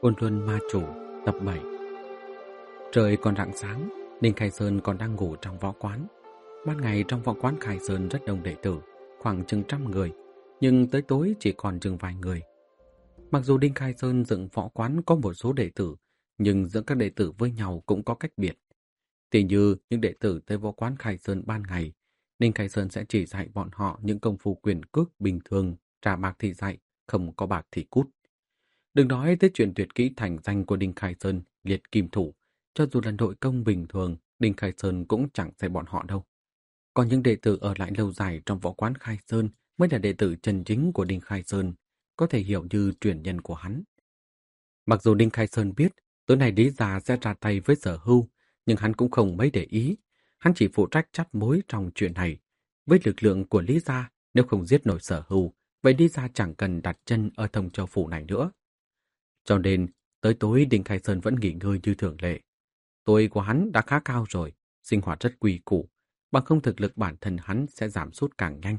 Ôn Luân Ma Chủ tập 7. Trời còn rạng sáng, Ninh Khai Sơn còn đang ngủ trong võ quán. Ban ngày trong võ quán Khai Sơn rất đông đệ tử, khoảng chừng 100 người, nhưng tới tối chỉ còn chừng vài người. Mặc dù Ninh Khai Sơn dựng võ quán có một số đệ tử, nhưng giữa các đệ tử với nhau cũng có cách biệt. Tỷ như những đệ tử tới võ quán Khai Sơn ban ngày, Ninh Khai Sơn sẽ chỉ dạy bọn họ những công phu quyền cước bình thường, trả bạc thì dạy, không có bạc thì cút. Đừng nói tới chuyện tuyệt kỹ thành danh của Đinh Khai Sơn, liệt kim thủ. Cho dù là nội công bình thường, Đinh Khai Sơn cũng chẳng dạy bọn họ đâu. Còn những đệ tử ở lại lâu dài trong võ quán Khai Sơn mới là đệ tử chân chính của Đinh Khai Sơn, có thể hiểu như truyền nhân của hắn. Mặc dù Đinh Khai Sơn biết tối nay Lý Gia sẽ ra tay với Sở Hưu, nhưng hắn cũng không mấy để ý. Hắn chỉ phụ trách chắt mối trong chuyện này. Với lực lượng của Lý Gia, nếu không giết nổi Sở Hưu, vậy Lý Gia chẳng cần đặt chân ở Thông Châu Phủ này nữa. Cho nên, tới tối Đinh Khai Sơn vẫn nghỉ ngơi như thường lệ. Tuổi của hắn đã khá cao rồi, sinh hoạt rất quy củ, bằng không thực lực bản thân hắn sẽ giảm sút càng nhanh.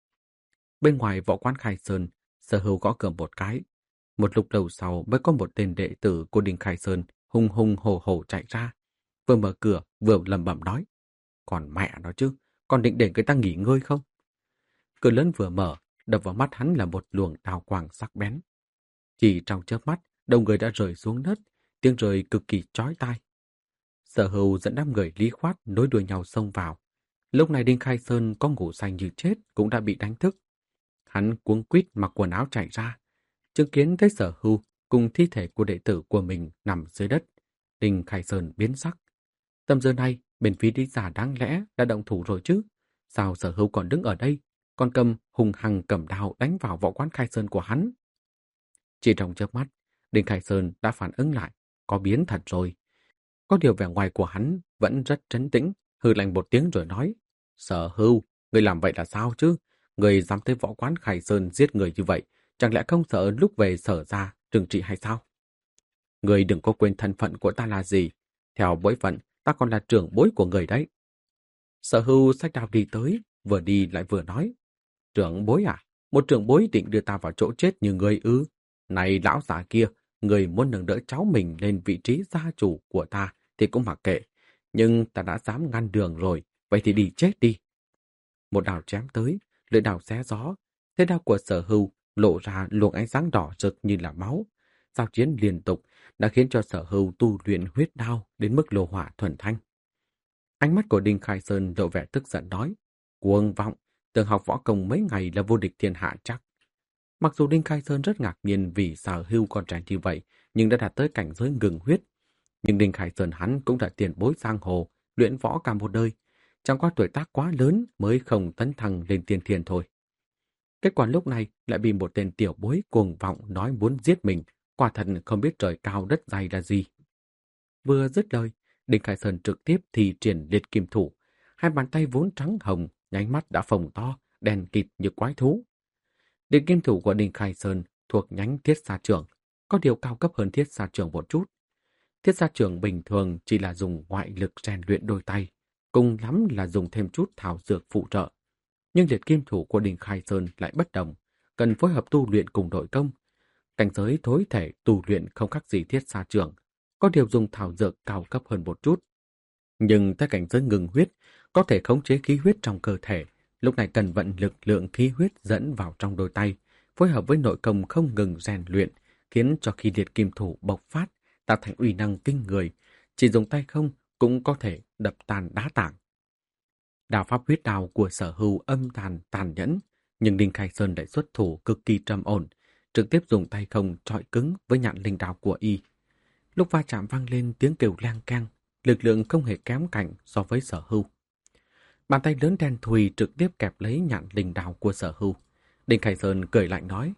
Bên ngoài võ quán Khai Sơn, Sở Hưu gõ cửa một cái. Một lúc lâu sau mới có một tên đệ tử của Đinh Khai Sơn hùng hùng hổ hổ chạy ra. Vừa mở cửa, vừa lẩm bẩm nói. Còn mẹ nó chứ, còn định để người ta nghỉ ngơi không? Cửa lớn vừa mở, đập vào mắt hắn là một luồng đao quang sắc bén. Chỉ trong chớp mắt, đầu người đã rơi xuống đất, tiếng rơi cực kỳ chói tai. Sở Hưu dẫn đám người Lý Khoát nối đuôi nhau xông vào. Lúc này Đinh Khai Sơn có ngủ say như chết cũng đã bị đánh thức. Hắn cuống quýt mặc quần áo chạy ra, chứng kiến thấy Sở Hưu cùng thi thể của đệ tử của mình nằm dưới đất. Đinh Khai Sơn biến sắc. Tầm giờ này, bên phía Lý Gia đáng lẽ đã động thủ rồi chứ. Sao Sở Hưu còn đứng ở đây, còn hùng hăng cầm đao đánh vào võ quán Khai Sơn của hắn? Chỉ trong chớp mắt, Đinh Khai Sơn đã phản ứng lại, có biến thật rồi. Có điều vẻ ngoài của hắn vẫn rất trấn tĩnh, hừ lạnh một tiếng rồi nói, Sở Hưu, người làm vậy là sao chứ? Người dám tới võ quán Khai Sơn giết người như vậy, chẳng lẽ không sợ lúc về Sở ra trừng trị hay sao? Người đừng có quên thân phận của ta là gì. Theo bối phận, ta còn là trưởng bối của người đấy. Sở Hưu xách đao đi tới, vừa đi lại vừa nói, trưởng bối à? Một trưởng bối định đưa ta vào chỗ chết như người ư? Này lão già kia, người muốn nâng đỡ cháu mình lên vị trí gia chủ của ta thì cũng mặc kệ. Nhưng ta đã dám ngăn đường rồi, vậy thì đi chết đi. Một đao chém tới, lưỡi đao xé gió. Thế đao của Sở Hưu lộ ra luồng ánh sáng đỏ rực như là máu. Giao chiến liên tục đã khiến cho Sở Hưu tu luyện huyết đao đến mức lô hỏa thuần thanh. Ánh mắt của Đinh Khai Sơn lộ vẻ tức giận nói, cuồng vọng, tưởng học võ công mấy ngày là vô địch thiên hạ chắc. Mặc dù Đinh Khai Sơn rất ngạc nhiên vì Sở Hưu con trẻ như vậy, nhưng đã đạt tới cảnh giới ngừng huyết. Nhưng Đinh Khai Sơn hắn cũng đã tiền bối giang hồ, luyện võ cả một đời. Chẳng qua tuổi tác quá lớn mới không tấn thăng lên tiên thiên thôi. Kết quả lúc này lại bị một tên tiểu bối cuồng vọng nói muốn giết mình, quả thật không biết trời cao đất dày là gì. Vừa dứt lời, Đinh Khai Sơn trực tiếp thi triển liệt kim thủ. Hai bàn tay vốn trắng hồng, nháy mắt đã phồng to, đen kịt như quái thú. Liệt kim thủ của Đinh Khai Sơn thuộc nhánh Thiết Sa Trưởng, có điều cao cấp hơn Thiết Sa Trưởng một chút. Thiết Sa Trưởng bình thường chỉ là dùng ngoại lực rèn luyện đôi tay, cùng lắm là dùng thêm chút thảo dược phụ trợ. Nhưng liệt kim thủ của Đinh Khai Sơn lại bất đồng, cần phối hợp tu luyện cùng nội công. Cảnh giới thối thể tu luyện không khác gì Thiết Sa Trưởng, có điều dùng thảo dược cao cấp hơn một chút. Nhưng tới cảnh giới ngừng huyết, có thể khống chế khí huyết trong cơ thể, lúc này cần vận lực lượng khí huyết dẫn vào trong đôi tay, phối hợp với nội công không ngừng rèn luyện, khiến cho khi liệt kim thủ bộc phát, tạo thành uy năng kinh người, chỉ dùng tay không cũng có thể đập tan đá tảng. Đao pháp huyết đao của Sở Hưu âm tàn nhẫn, nhưng Đinh Khai Sơn lại xuất thủ cực kỳ trầm ổn, trực tiếp dùng tay không chọi cứng với nhạn linh đao của y. Lúc va chạm vang lên tiếng kêu lang keng, lực lượng không hề kém cạnh so với Sở Hưu. Bàn tay lớn đen thùi trực tiếp kẹp lấy nhạn linh đao của Sở Hưu. Đinh Khai Sơn cười lạnh nói,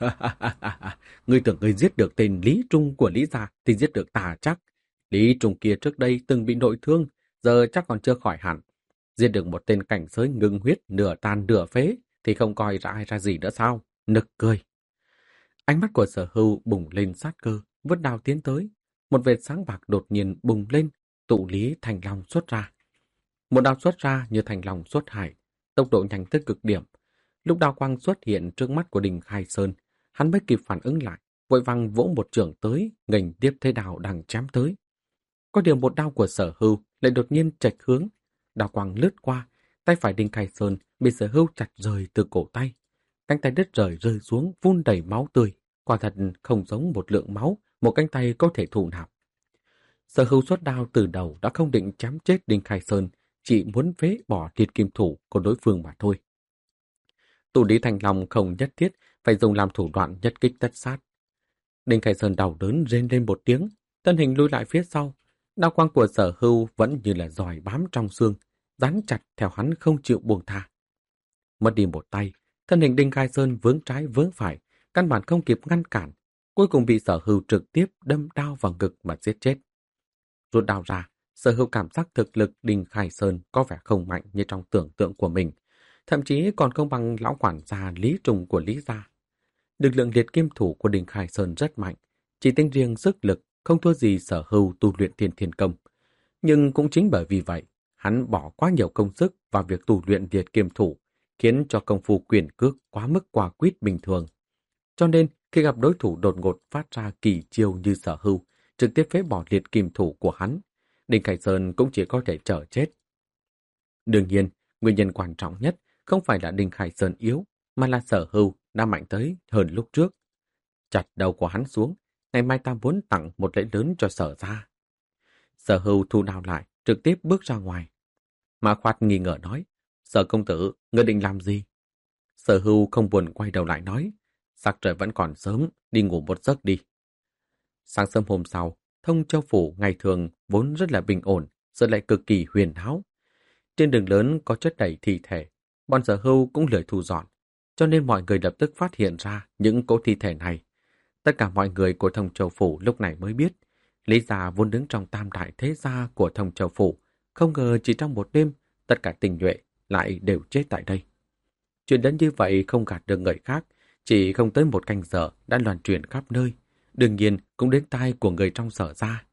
ngươi tưởng ngươi giết được tên Lý Trung của Lý Gia thì giết được ta chắc. Lý Trung kia trước đây từng bị nội thương, giờ chắc còn chưa khỏi hẳn. Giết được một tên cảnh giới ngưng huyết nửa tàn nửa phế thì không coi ra ai ra gì nữa sao? Nực cười. Ánh mắt của Sở Hưu bùng lên sát cơ, vứt đao tiến tới. Một vệt sáng bạc đột nhiên bùng lên, tụ Lý Thành Long xuất ra. Một đao xuất ra như thành long xuất hải, tốc độ nhanh tới cực điểm. Lúc đao quang xuất hiện trước mắt của Đinh Khai Sơn, hắn mới kịp phản ứng lại, vội vàng vỗ một chưởng tới, nghênh tiếp thế đao đang chém tới. Có điều một đao của Sở Hưu lại đột nhiên chệch hướng, đao quang lướt qua, tay phải Đinh Khai Sơn bị Sở Hưu chặt rời từ cổ tay. Cánh tay đứt rời rơi xuống phun đầy máu tươi, quả thật không giống một lượng máu một cánh tay có thể thụ nạp. Sở Hưu xuất đao từ đầu đã không định chém chết Đinh Khai Sơn, chỉ muốn phế bỏ liệt kim thủ của đối phương mà thôi. Tù Lý Thành Long không nhất thiết phải dùng làm thủ đoạn nhất kích tất sát. Đinh Khai Sơn đau đớn rên lên một tiếng, thân hình lùi lại phía sau. Đao quang của Sở Hưu vẫn như là giòi bám trong xương, dán chặt theo hắn không chịu buông tha. Mất đi một tay, thân hình Đinh Khai Sơn vướng trái vướng phải, căn bản không kịp ngăn cản, cuối cùng bị Sở Hưu trực tiếp đâm đao vào ngực mà giết chết. Rút đao ra, Sở Hưu cảm giác thực lực Đinh Khai Sơn có vẻ không mạnh như trong tưởng tượng của mình, thậm chí còn không bằng lão quản gia Lý Trùng của Lý gia. Lực lượng liệt kim thủ của Đinh Khai Sơn rất mạnh, chỉ tính riêng sức lực không thua gì Sở Hưu tu luyện Thiên Thiên Công. Nhưng cũng chính bởi vì vậy, hắn bỏ quá nhiều công sức vào việc tu luyện liệt kim thủ, khiến cho công phu quyền cước quá mức quả quýt bình thường. Cho nên, khi gặp đối thủ đột ngột phát ra kỳ chiêu như Sở Hưu, trực tiếp phế bỏ liệt kim thủ của hắn, Đinh Khai Sơn cũng chỉ có thể chờ chết. Đương nhiên, nguyên nhân quan trọng nhất không phải là Đinh Khai Sơn yếu, mà là Sở Hưu đã mạnh tới hơn lúc trước. Chặt đầu của hắn xuống, ngày mai ta muốn tặng một lễ lớn cho Sở gia. Sở Hưu thu đao lại, trực tiếp bước ra ngoài. Mã Khoát nghi ngờ nói, Sở công tử, ngươi định làm gì? Sở Hưu không buồn quay đầu lại nói, sắc trời vẫn còn sớm, đi ngủ một giấc đi. Sáng sớm hôm sau, Thông Châu Phủ ngày thường vốn rất là bình ổn, giờ lại cực kỳ huyền áo. Trên đường lớn có chất đầy thi thể, bọn Sở Hưu cũng lười thu dọn, cho nên mọi người lập tức phát hiện ra những cỗ thi thể này. Tất cả mọi người của Thông Châu Phủ lúc này mới biết, Lý gia vốn đứng trong tam đại thế gia của Thông Châu Phủ, không ngờ chỉ trong một đêm, tất cả tinh nhuệ lại đều chết tại đây. Chuyện đến như vậy không gạt được người khác, chỉ không tới một canh giờ đã loan truyền khắp nơi, đương nhiên cũng đến tai của người trong Sở gia.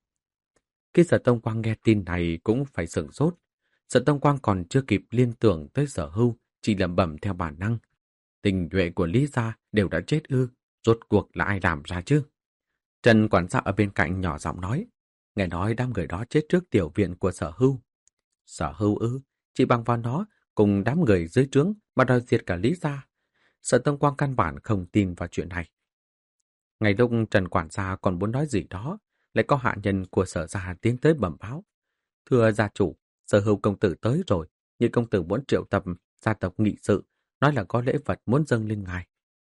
Khi Sở Tông Quang nghe tin này cũng phải sửng sốt. Sở Tông Quang còn chưa kịp liên tưởng tới Sở Hưu, chỉ lẩm bẩm theo bản năng. Tinh nhuệ của Lý gia đều đã chết ư, rốt cuộc là ai làm ra chứ? Trần quản gia ở bên cạnh nhỏ giọng nói, nghe nói đám người đó chết trước tiểu viện của Sở Hưu. Sở Hưu ư, chỉ bằng vào nó cùng đám người dưới trướng mà đòi diệt cả Lý gia. Sở Tông Quang căn bản không tin vào chuyện này. Ngày lúc Trần quản gia còn muốn nói gì đó, lại có hạ nhân của Sở gia tiến tới bẩm báo. Thưa gia chủ, Sở Hưu công tử tới rồi, nhưng công tử muốn triệu tập gia tộc nghị sự, nói là có lễ vật muốn dâng lên ngài.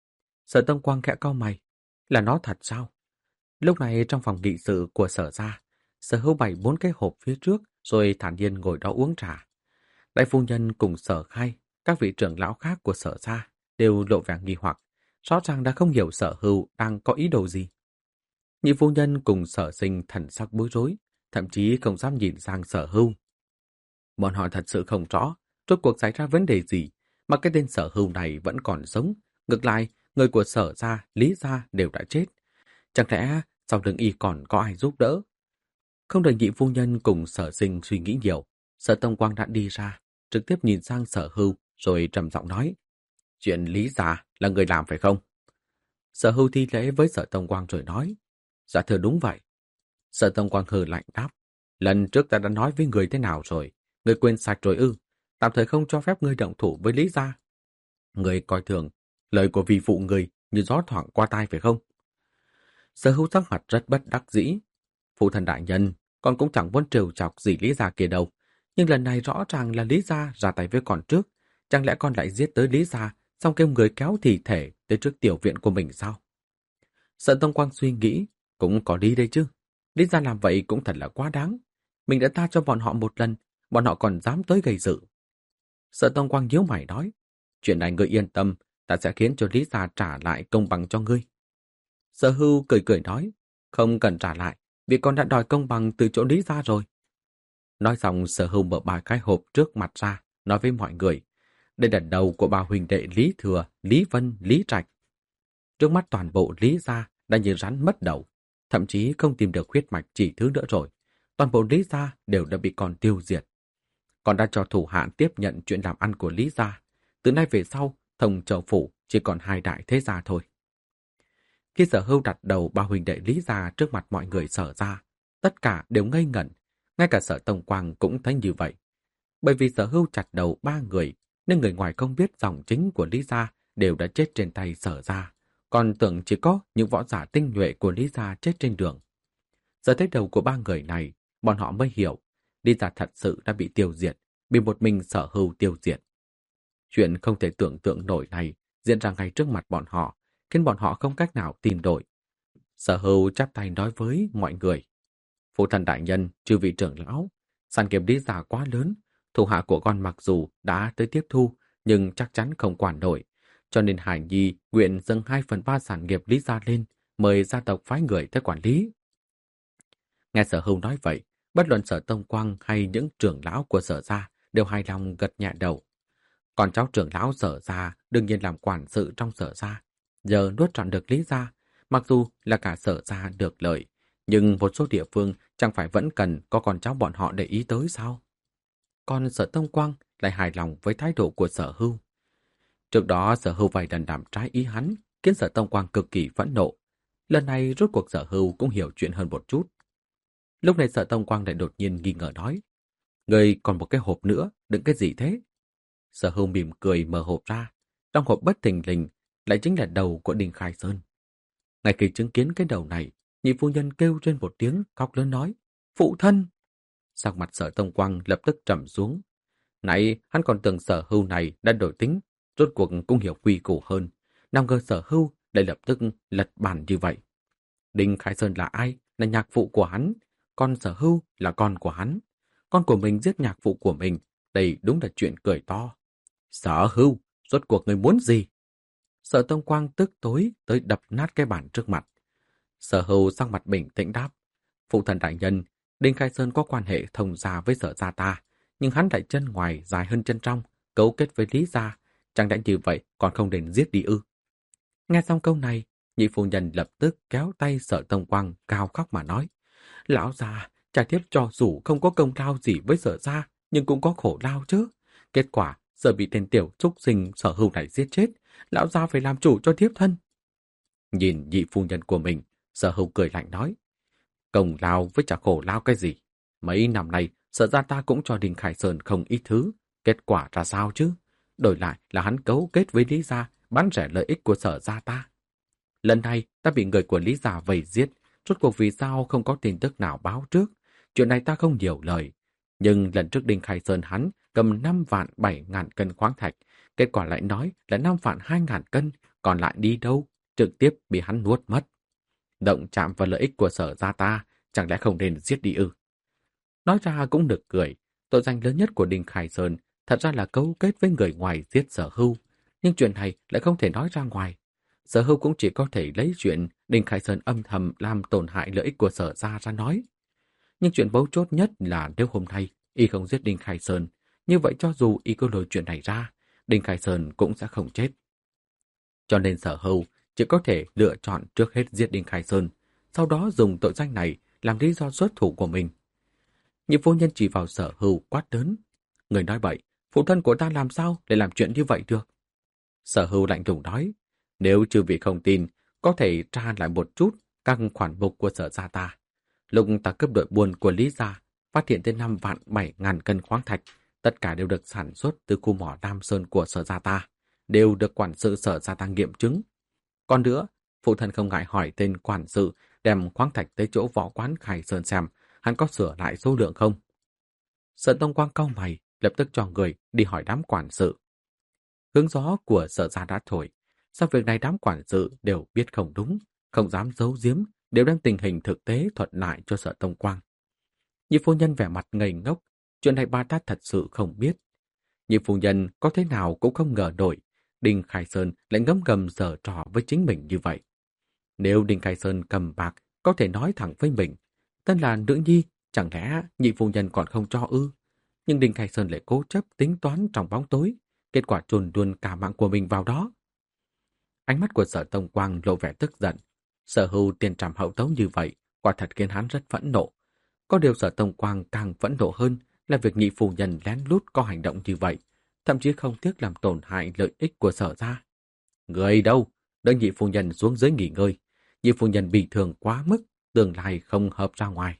Sở Tông Quang khẽ cau mày, là nó thật sao? Lúc này trong phòng nghị sự của Sở gia, Sở Hưu bày 4 cái hộp phía trước, rồi thản nhiên ngồi đó uống trà. Đại phu nhân cùng Sở Khai, các vị trưởng lão khác của Sở gia đều lộ vẻ nghi hoặc, rõ ràng đã không hiểu Sở Hưu đang có ý đồ gì. Nhị phu nhân cùng Sở Sinh thần sắc bối rối, thậm chí không dám nhìn sang Sở Hưu. Bọn họ thật sự không rõ rốt cuộc xảy ra vấn đề gì mà cái tên Sở Hưu này vẫn còn sống. Ngược lại, người của Sở gia, Lý gia đều đã chết. Chẳng lẽ sau lưng y còn có ai giúp đỡ? Không đợi nhị phu nhân cùng Sở Sinh suy nghĩ nhiều, Sở Tông Quang đã đi ra, trực tiếp nhìn sang Sở Hưu rồi trầm giọng nói, chuyện Lý gia là người làm phải không? Sở Hưu thi lễ với Sở Tông Quang rồi nói, dạ thưa đúng vậy. Sở Tông Quang hừ lạnh đáp, lần trước ta đã nói với người thế nào rồi, người quên sạch rồi ư? Tạm thời không cho phép ngươi động thủ với Lý gia. Người coi thường lời của vị phụ người như gió thoảng qua tai phải không? Sở Hưu sắc mặt rất bất đắc dĩ. Phụ thần đại nhân, con cũng chẳng muốn trêu chọc gì Lý gia kia đâu, nhưng lần này rõ ràng là Lý gia ra tay với con trước, chẳng lẽ con lại giết tới Lý gia, xong kêu người kéo thi thể tới trước tiểu viện của mình sao? Sở Tông Quang suy nghĩ, cũng có đi đây chứ. Lý gia làm vậy cũng thật là quá đáng. Mình đã tha cho bọn họ một lần, bọn họ còn dám tới gây sự. Sở Tông Quang nhíu mày nói, chuyện này ngươi yên tâm, ta sẽ khiến cho Lý gia trả lại công bằng cho ngươi. Sở Hưu cười cười nói, không cần trả lại, vì con đã đòi công bằng từ chỗ Lý gia rồi. Nói xong, Sở Hưu mở 3 cái hộp trước mặt ra, nói với mọi người, đây là đầu của ba huynh đệ Lý Thừa, Lý Vân, Lý Trạch. Trước mắt toàn bộ Lý gia đã như rắn mất đầu, thậm chí không tìm được huyết mạch chỉ thứ nữa rồi. Toàn bộ Lý gia đều đã bị con tiêu diệt. Con đã cho thủ hạ tiếp nhận chuyện làm ăn của Lý gia. Từ nay về sau, Thông Châu Phủ chỉ còn 2 đại thế gia thôi. Khi Sở Hưu đặt đầu ba huynh đệ Lý ra trước mặt mọi người Sở ra, tất cả đều ngây ngẩn, ngay cả Sở Tông Quang cũng thấy như vậy. Bởi vì Sở Hưu chặt đầu ba người, nên người ngoài không biết dòng chính của Lý gia đều đã chết trên tay Sở ra, còn tưởng chỉ có những võ giả tinh nhuệ của Lý gia chết trên đường. Giờ thấy đầu của ba người này, bọn họ mới hiểu, Lý gia thật sự đã bị tiêu diệt, bị một mình Sở Hưu tiêu diệt. Chuyện không thể tưởng tượng nổi này diễn ra ngay trước mặt bọn họ, khiến bọn họ không cách nào tin nổi. Sở Hưu chắp tay nói với mọi người: Phụ thân đại nhân, chư vị trưởng lão, sản nghiệp Lý gia quá lớn, thủ hạ của con mặc dù đã tới tiếp thu, nhưng chắc chắn không quản nổi. Cho nên Hải Nhi nguyện dâng 2/3 sản nghiệp Lý gia lên, mời gia tộc phái người tới quản lý. Nghe Sở Hưu nói vậy, bất luận Sở Tông Quang hay những trưởng lão của Sở gia đều hài lòng gật nhẹ đầu. Còn cháu trưởng lão Sở gia đương nhiên làm quản sự trong Sở gia, giờ nuốt trọn được Lý gia, mặc dù là cả Sở gia được lợi, nhưng một số địa phương chẳng phải vẫn cần có con cháu bọn họ để ý tới sao? Còn Sở Tông Quang lại hài lòng với thái độ của Sở Hưu. Trước đó Sở Hưu vài lần làm trái ý hắn, khiến Sở Tông Quang cực kỳ phẫn nộ. Lần này rốt cuộc Sở Hưu cũng hiểu chuyện hơn một chút. Lúc này Sở Tông Quang lại đột nhiên nghi ngờ nói: Người còn một cái hộp nữa, đựng cái gì thế? Sở Hưu mỉm cười mở hộp ra, trong hộp bất thình lình lại chính là đầu của Đinh Khai Sơn. Ngay khi chứng kiến cái đầu này, nhị phu nhân kêu trên một tiếng, khóc lớn nói: Phụ thân! Sắc mặt Sở Tông Quang lập tức trầm xuống. Nãy hắn còn tưởng Sở Hưu này đã đổi tính, rốt cuộc cũng hiểu quy củ hơn. Nào ngờ Sở Hưu lại lập tức lật bàn như vậy. Đinh Khai Sơn là ai? Là nhạc phụ của hắn. Còn Sở Hưu là con của hắn. Con của mình giết nhạc phụ của mình. Đây đúng là chuyện cười to. Sở Hưu, rốt cuộc người muốn gì? Sở Tông Quang tức tối tới đập nát cái bàn trước mặt. Sở Hưu sắc mặt bình tĩnh đáp: Phụ thần đại nhân, Đinh Khai Sơn có quan hệ thông gia với Sở gia ta, nhưng hắn lại chân ngoài dài hơn chân trong, cấu kết với Lý gia, chẳng lẽ như vậy còn không đến giết đi ư? Nghe xong câu này, nhị phu nhân lập tức kéo tay Sở Tông Quang cao khóc mà nói: Lão già, cha thiếp cho dù không có công lao gì với Sở gia, nhưng cũng có khổ lao chứ. Kết quả giờ bị tên tiểu trúc sinh Sở Hưu này giết chết, lão gia phải làm chủ cho thiếp thân. Nhìn nhị phu nhân của mình, Sở Hưu cười lạnh nói: Công lao với chả khổ lao cái gì? Mấy năm nay, Sở gia ta cũng cho Đinh Khải Sơn không ít thứ. Kết quả ra sao chứ? Đổi lại là hắn cấu kết với Lý gia, bán rẻ lợi ích của Sở gia ta. Lần này ta bị người của Lý gia vây giết, rốt cuộc vì sao không có tin tức nào báo trước? Chuyện này ta không nhiều lời. Nhưng lần trước Đinh Khải Sơn hắn cầm 5.700.000 cân khoáng thạch, kết quả lại nói là 5.200.000 cân, còn lại đi đâu? Trực tiếp bị hắn nuốt mất. Động chạm vào lợi ích của Sở gia ta, chẳng lẽ không nên giết đi ư? Nói ra cũng được cười, tội danh lớn nhất của Đinh Khải Sơn thật ra là cấu kết với người ngoài giết Sở Hưu, nhưng chuyện này lại không thể nói ra ngoài. Sở Hưu cũng chỉ có thể lấy chuyện Đinh Khải Sơn âm thầm làm tổn hại lợi ích của Sở gia ra nói. Nhưng chuyện mấu chốt nhất là nếu hôm nay y không giết Đinh Khải Sơn, như vậy cho dù y có lôi chuyện này ra, Đinh Khải Sơn cũng sẽ không chết. Cho nên Sở Hưu chỉ có thể lựa chọn trước hết giết Đinh Khải Sơn, sau đó dùng tội danh này làm lý do xuất thủ của mình. Nhị phu nhân chỉ vào Sở Hưu quát lớn: Người nói bậy, phụ thân của ta làm sao để làm chuyện như vậy được? Sở Hưu lạnh lùng nói: Nếu chư vị không tin, có thể tra lại một chút các khoản mục của Sở gia ta. Lúc ta cướp đội buôn của Lý gia, phát hiện tới 5.700.000 cân khoáng thạch, tất cả đều được sản xuất từ khu mỏ Nam Sơn của Sở gia ta, đều được quản sự Sở gia ta nghiệm chứng. Còn nữa, phụ thân không ngại hỏi tên quản sự đem khoáng thạch tới chỗ võ quán Khải Sơn xem hắn có sửa lại số lượng không. Sở Tông Quang cau mày, lập tức cho người đi hỏi đám quản sự. Hướng gió của Sở gia đã thổi, sau việc này đám quản sự đều biết không đúng, không dám giấu giếm, đều đem tình hình thực tế thuật lại cho Sở Tông Quang. Nhị phu nhân vẻ mặt ngây ngốc, chuyện này bà ta thật sự không biết. Nhị phu nhân có thế nào cũng không ngờ nổi, Đinh Khải Sơn lại ngấm ngầm giở trò với chính mình như vậy. Nếu Đinh Khải Sơn cầm bạc, có thể nói thẳng với mình, tên là nữ nhi, chẳng lẽ nhị phu nhân còn không cho ư? Nhưng Đinh Khải Sơn lại cố chấp tính toán trong bóng tối, kết quả chôn luôn cả mạng của mình vào đó. Ánh mắt của Sở Tông Quang lộ vẻ tức giận. Sở Hưu tiền trảm hậu tấu như vậy, quả thật khiến hắn rất phẫn nộ. Có điều Sở Tông Quang càng phẫn nộ hơn là việc nhị phu nhân lén lút có hành động như vậy, thậm chí không tiếc làm tổn hại lợi ích của Sở gia. Người đâu? Đợi nhị phu nhân xuống dưới nghỉ ngơi. nhị phu nhân bị thương quá mức, tương lai không hợp ra ngoài.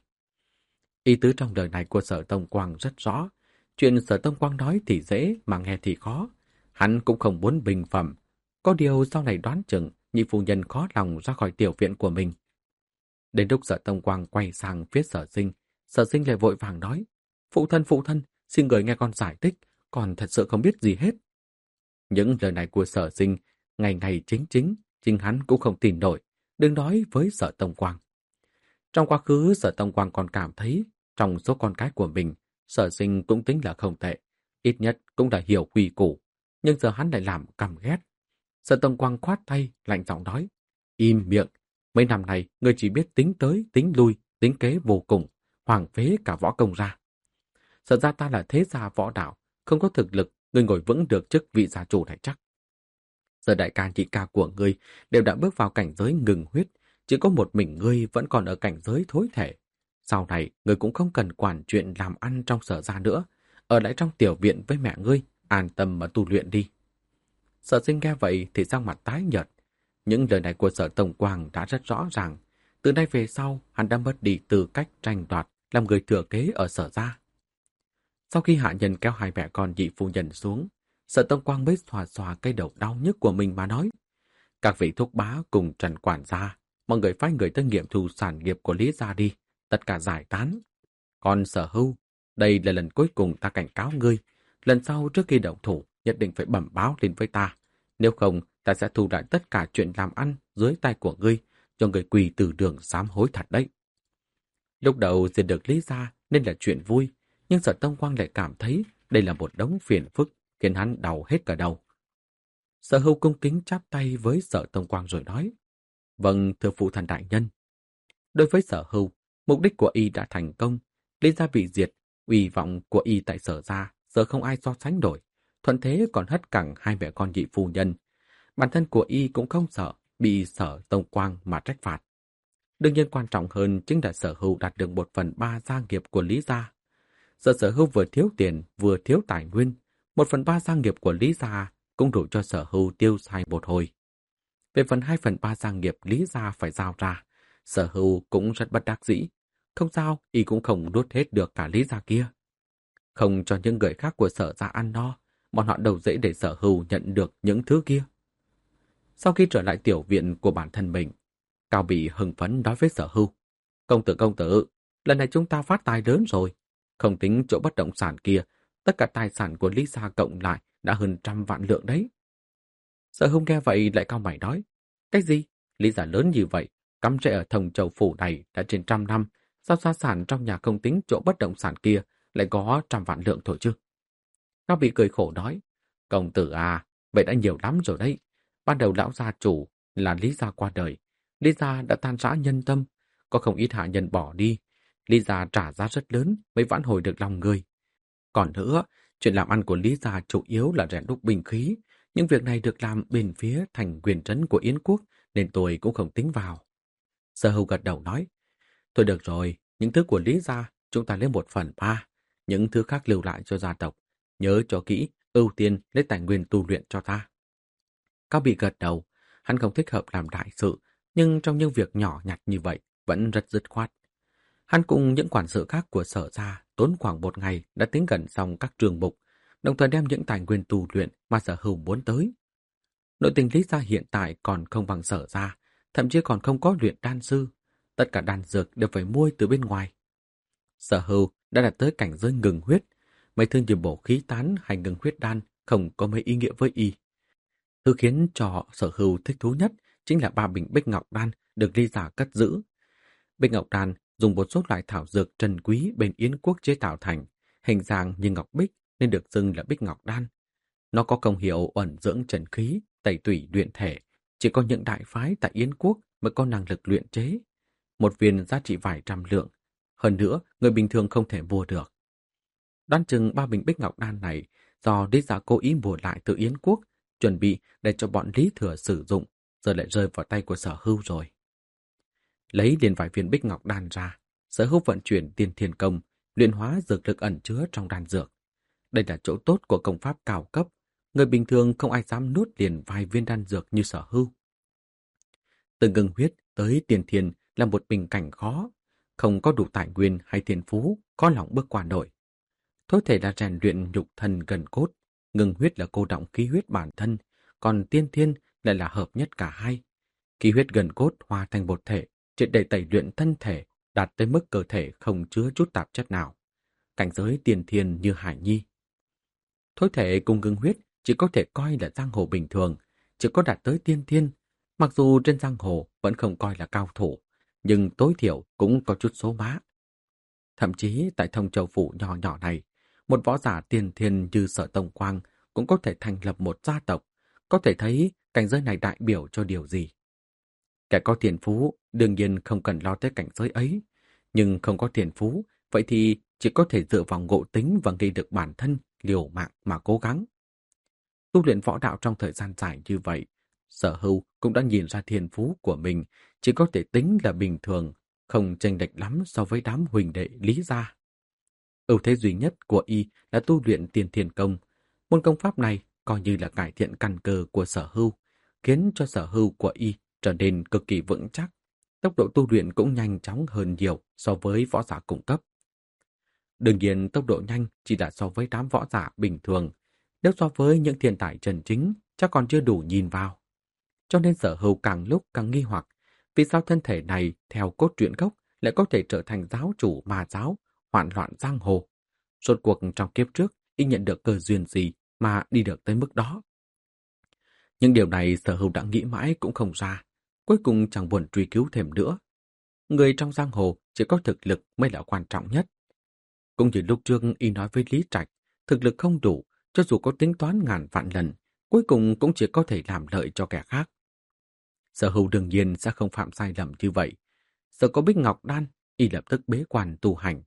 Ý tứ trong lời này của Sở Tông Quang rất rõ. Chuyện Sở Tông Quang nói thì dễ mà nghe thì khó. Hắn cũng không muốn bình phẩm. Có điều sau này đoán chừng nhị phu nhân khó lòng ra khỏi tiểu viện của mình. Đến lúc Sở Tông Quang quay sang phía Sở Sinh lại vội vàng nói: phụ thân, xin người nghe con giải thích, con thật sự không biết gì hết. Những lời này của Sở Sinh ngày ngày chính hắn cũng không tin nổi, đừng nói với Sở Tông Quang. Trong quá khứ, Sở Tông Quang còn cảm thấy trong số con cái của mình, Sở Sinh cũng tính là không tệ, ít nhất cũng đã hiểu quy củ, nhưng giờ hắn lại làm căm ghét. Sở Tông Quang khoát tay, lạnh giọng nói: im miệng, mấy năm này ngươi chỉ biết tính tới, tính lui, tính kế vô cùng, hoang phế cả võ công ra. Sở ra ta là thế gia võ đạo, không có thực lực, ngươi ngồi vững được chức vị gia chủ này chắc. Giờ đại ca nhị ca của ngươi đều đã bước vào cảnh giới ngừng huyết, chỉ có một mình ngươi vẫn còn ở cảnh giới thối thể. Sau này, ngươi cũng không cần quản chuyện làm ăn trong Sở gia nữa, ở lại trong tiểu viện với mẹ ngươi, an tâm mà tu luyện đi. Sở Sinh nghe vậy thì sắc mặt tái nhợt. Những lời này của Sở Tổng Quang đã rất rõ ràng. Từ nay về sau, hắn đã mất đi tư cách tranh đoạt làm người thừa kế ở Sở gia. Sau khi hạ nhân kéo hai mẹ con nhị phu nhân xuống, Sở Tông Quang mới xòa xòa cây đầu đau nhức của mình mà nói: các vị thúc bá cùng Trần quản gia, mọi người phái người tới nghiệm thu sản nghiệp của Lý gia đi, tất cả giải tán. Còn Sở Hưu, đây là lần cuối cùng ta cảnh cáo ngươi, lần sau trước khi động thủ nhất định phải bẩm báo lên với ta, nếu không ta sẽ thu lại tất cả chuyện làm ăn dưới tay của ngươi, cho người quỳ từ đường sám hối thật đấy. Lúc đầu diệt được Lý gia nên là chuyện vui, nhưng Sở Tông Quang lại cảm thấy đây là một đống phiền phức, khiến hắn đau hết cả đầu. Sở Hưu cung kính chắp tay với Sở Tông Quang rồi nói: vâng, thưa phụ thần đại nhân. Đối với Sở Hưu, mục đích của y đã thành công, Lý gia bị diệt, uy vọng của y tại Sở gia giờ không ai so sánh nổi, thuận thế còn hất cẳng hai mẹ con nhị phu nhân. Bản thân của y cũng không sợ bị Sở Tông Quang mà trách phạt. Đương nhiên quan trọng hơn chính là Sở Hưu đạt được 1/3 gia nghiệp của Lý gia. Giờ Sở Hưu vừa thiếu tiền vừa thiếu tài nguyên, 1/3 gia nghiệp của Lý gia cũng đủ cho Sở Hưu tiêu xài một hồi. Về phần 2/3 gia nghiệp Lý gia phải giao ra, Sở Hưu cũng rất bất đắc dĩ. Không sao, y cũng không nuốt hết được cả Lý gia kia. Không cho những người khác của Sở gia ăn no, bọn họ đâu dễ để Sở Hưu nhận được những thứ kia. Sau khi trở lại tiểu viện của bản thân mình, Cao Bị hưng phấn nói với Sở Hưu: công tử, lần này chúng ta phát tài lớn rồi. Không tính chỗ bất động sản kia, tất cả tài sản của Lý gia cộng lại đã hơn 100 vạn lượng đấy. Sở Hưu nghe vậy lại cau mày nói: cái gì? Lý gia lớn như vậy, cắm rễ ở Thông Châu phủ này đã trên 100 năm, sao gia sản trong nhà không tính chỗ bất động sản kia lại có 100 vạn lượng thôi chứ? Cao Bị cười khổ nói: công tử à, vậy đã nhiều lắm rồi đấy. Ban đầu lão gia chủ là Lý gia qua đời, Lý gia đã tan rã nhân tâm, có không ít hạ nhân bỏ đi, Lý gia trả giá rất lớn mới vãn hồi được lòng người. Còn nữa, chuyện làm ăn của Lý gia chủ yếu là rèn đúc binh khí, những việc này được làm bên phía thành quyền trấn của Yến quốc nên tôi cũng không tính vào. Sở Hưu gật đầu nói: thôi được rồi, những thứ của Lý gia chúng ta lấy 1/3, những thứ khác lưu lại cho gia tộc. Nhớ cho kỹ, ưu tiên lấy tài nguyên tu luyện cho ta. Cao Bị gật đầu, hắn không thích hợp làm đại sự, nhưng trong những việc nhỏ nhặt như vậy vẫn rất dứt khoát. Hắn cùng những quản sự khác của Sở gia tốn khoảng 1 ngày đã tính gần xong các trường mục, đồng thời đem những tài nguyên tu luyện mà Sở Hưu muốn tới. Nội tình Lý gia hiện tại còn không bằng Sở gia, thậm chí còn không có luyện đan sư, tất cả đan dược đều phải mua từ bên ngoài. Sở Hưu đã đạt tới cảnh giới ngừng huyết, mấy thứ như bổ khí tán hay ngừng huyết đan không có mấy ý nghĩa với y. Thứ khiến cho Sở Hưu thích thú nhất chính là 3 bình bích ngọc đan được Lý gia cất giữ. Bích ngọc đan dùng một số loại thảo dược trân quý bên Yến quốc chế tạo thành, hình dạng như ngọc bích nên được xưng là bích ngọc đan. Nó có công hiệu ẩn dưỡng trần khí, tẩy tủy luyện thể, chỉ có những đại phái tại Yến quốc mới có năng lực luyện chế. Một viên giá trị vài trăm lượng, hơn nữa người bình thường không thể mua được. Đoán chừng 3 bình bích ngọc đan này do Lý gia cố ý mua lại từ Yến quốc, chuẩn bị để cho bọn Lý Thừa sử dụng, giờ lại rơi vào tay của Sở Hưu rồi. Lấy liền vài viên bích ngọc đan ra, Sở Hưu vận chuyển tiên thiên công, luyện hóa dược lực ẩn chứa trong đan dược. Đây là chỗ tốt của công pháp cao cấp, người bình thường không ai dám nuốt liền vài viên đan dược như Sở Hưu. Từ ngưng huyết tới tiền thiên là một bình cảnh khó, không có đủ tài nguyên hay thiên phú, có lòng bước qua nổi. Thôi thể là rèn luyện nhục thân gần cốt, ngưng huyết là cô đọng khí huyết bản thân, còn tiên thiên lại là hợp nhất cả hai. Khí huyết gần cốt hòa thành một thể, triệt để tẩy luyện thân thể, đạt tới mức cơ thể không chứa chút tạp chất nào. Cảnh giới tiên thiên như hải nhi. Thôi thể cùng ngưng huyết chỉ có thể coi là giang hồ bình thường, chỉ có đạt tới tiên thiên. Mặc dù trên giang hồ vẫn không coi là cao thủ, nhưng tối thiểu cũng có chút số má. Thậm chí tại Thông Châu Phủ nhỏ nhỏ này, một võ giả tiên thiên như Sở Tông Quang cũng có thể thành lập một gia tộc, có thể thấy cảnh giới này đại biểu cho điều gì. Kẻ có tiền phú đương nhiên không cần lo tới cảnh giới ấy, nhưng không có tiền phú, vậy thì chỉ có thể dựa vào ngộ tính và nghị lực bản thân, liều mạng mà cố gắng. Tu luyện võ đạo trong thời gian dài như vậy, Sở Hưu cũng đã nhìn ra thiên phú của mình chỉ có thể tính là bình thường, không chênh lệch lắm so với đám huỳnh đệ Lý gia. Ưu thế duy nhất của y là tu luyện tiên thiên công. Môn công pháp này coi như là cải thiện căn cơ của Sở Hưu, khiến cho Sở Hưu của y trở nên cực kỳ vững chắc. Tốc độ tu luyện cũng nhanh chóng hơn nhiều so với võ giả cung cấp. Đương nhiên tốc độ nhanh chỉ là so với đám võ giả bình thường. Nếu so với những thiên tài chân chính, chắc còn chưa đủ nhìn vào. Cho nên Sở Hưu càng lúc càng nghi hoặc, vì sao thân thể này theo cốt truyện gốc lại có thể trở thành giáo chủ ma giáo, hoạn loạn giang hồ. Rốt cuộc trong kiếp trước, y nhận được cơ duyên gì mà đi được tới mức đó. Nhưng điều này Sở Hưu đã nghĩ mãi cũng không ra, cuối cùng chẳng buồn truy cứu thêm nữa. Người trong giang hồ chỉ có thực lực mới là quan trọng nhất. Cũng như lúc trước y nói với Lý Trạch, thực lực không đủ, cho dù có tính toán ngàn vạn lần, cuối cùng cũng chỉ có thể làm lợi cho kẻ khác. Sở Hưu đương nhiên sẽ không phạm sai lầm như vậy. Giờ có Bích Ngọc Đan, y lập tức bế quan tu hành.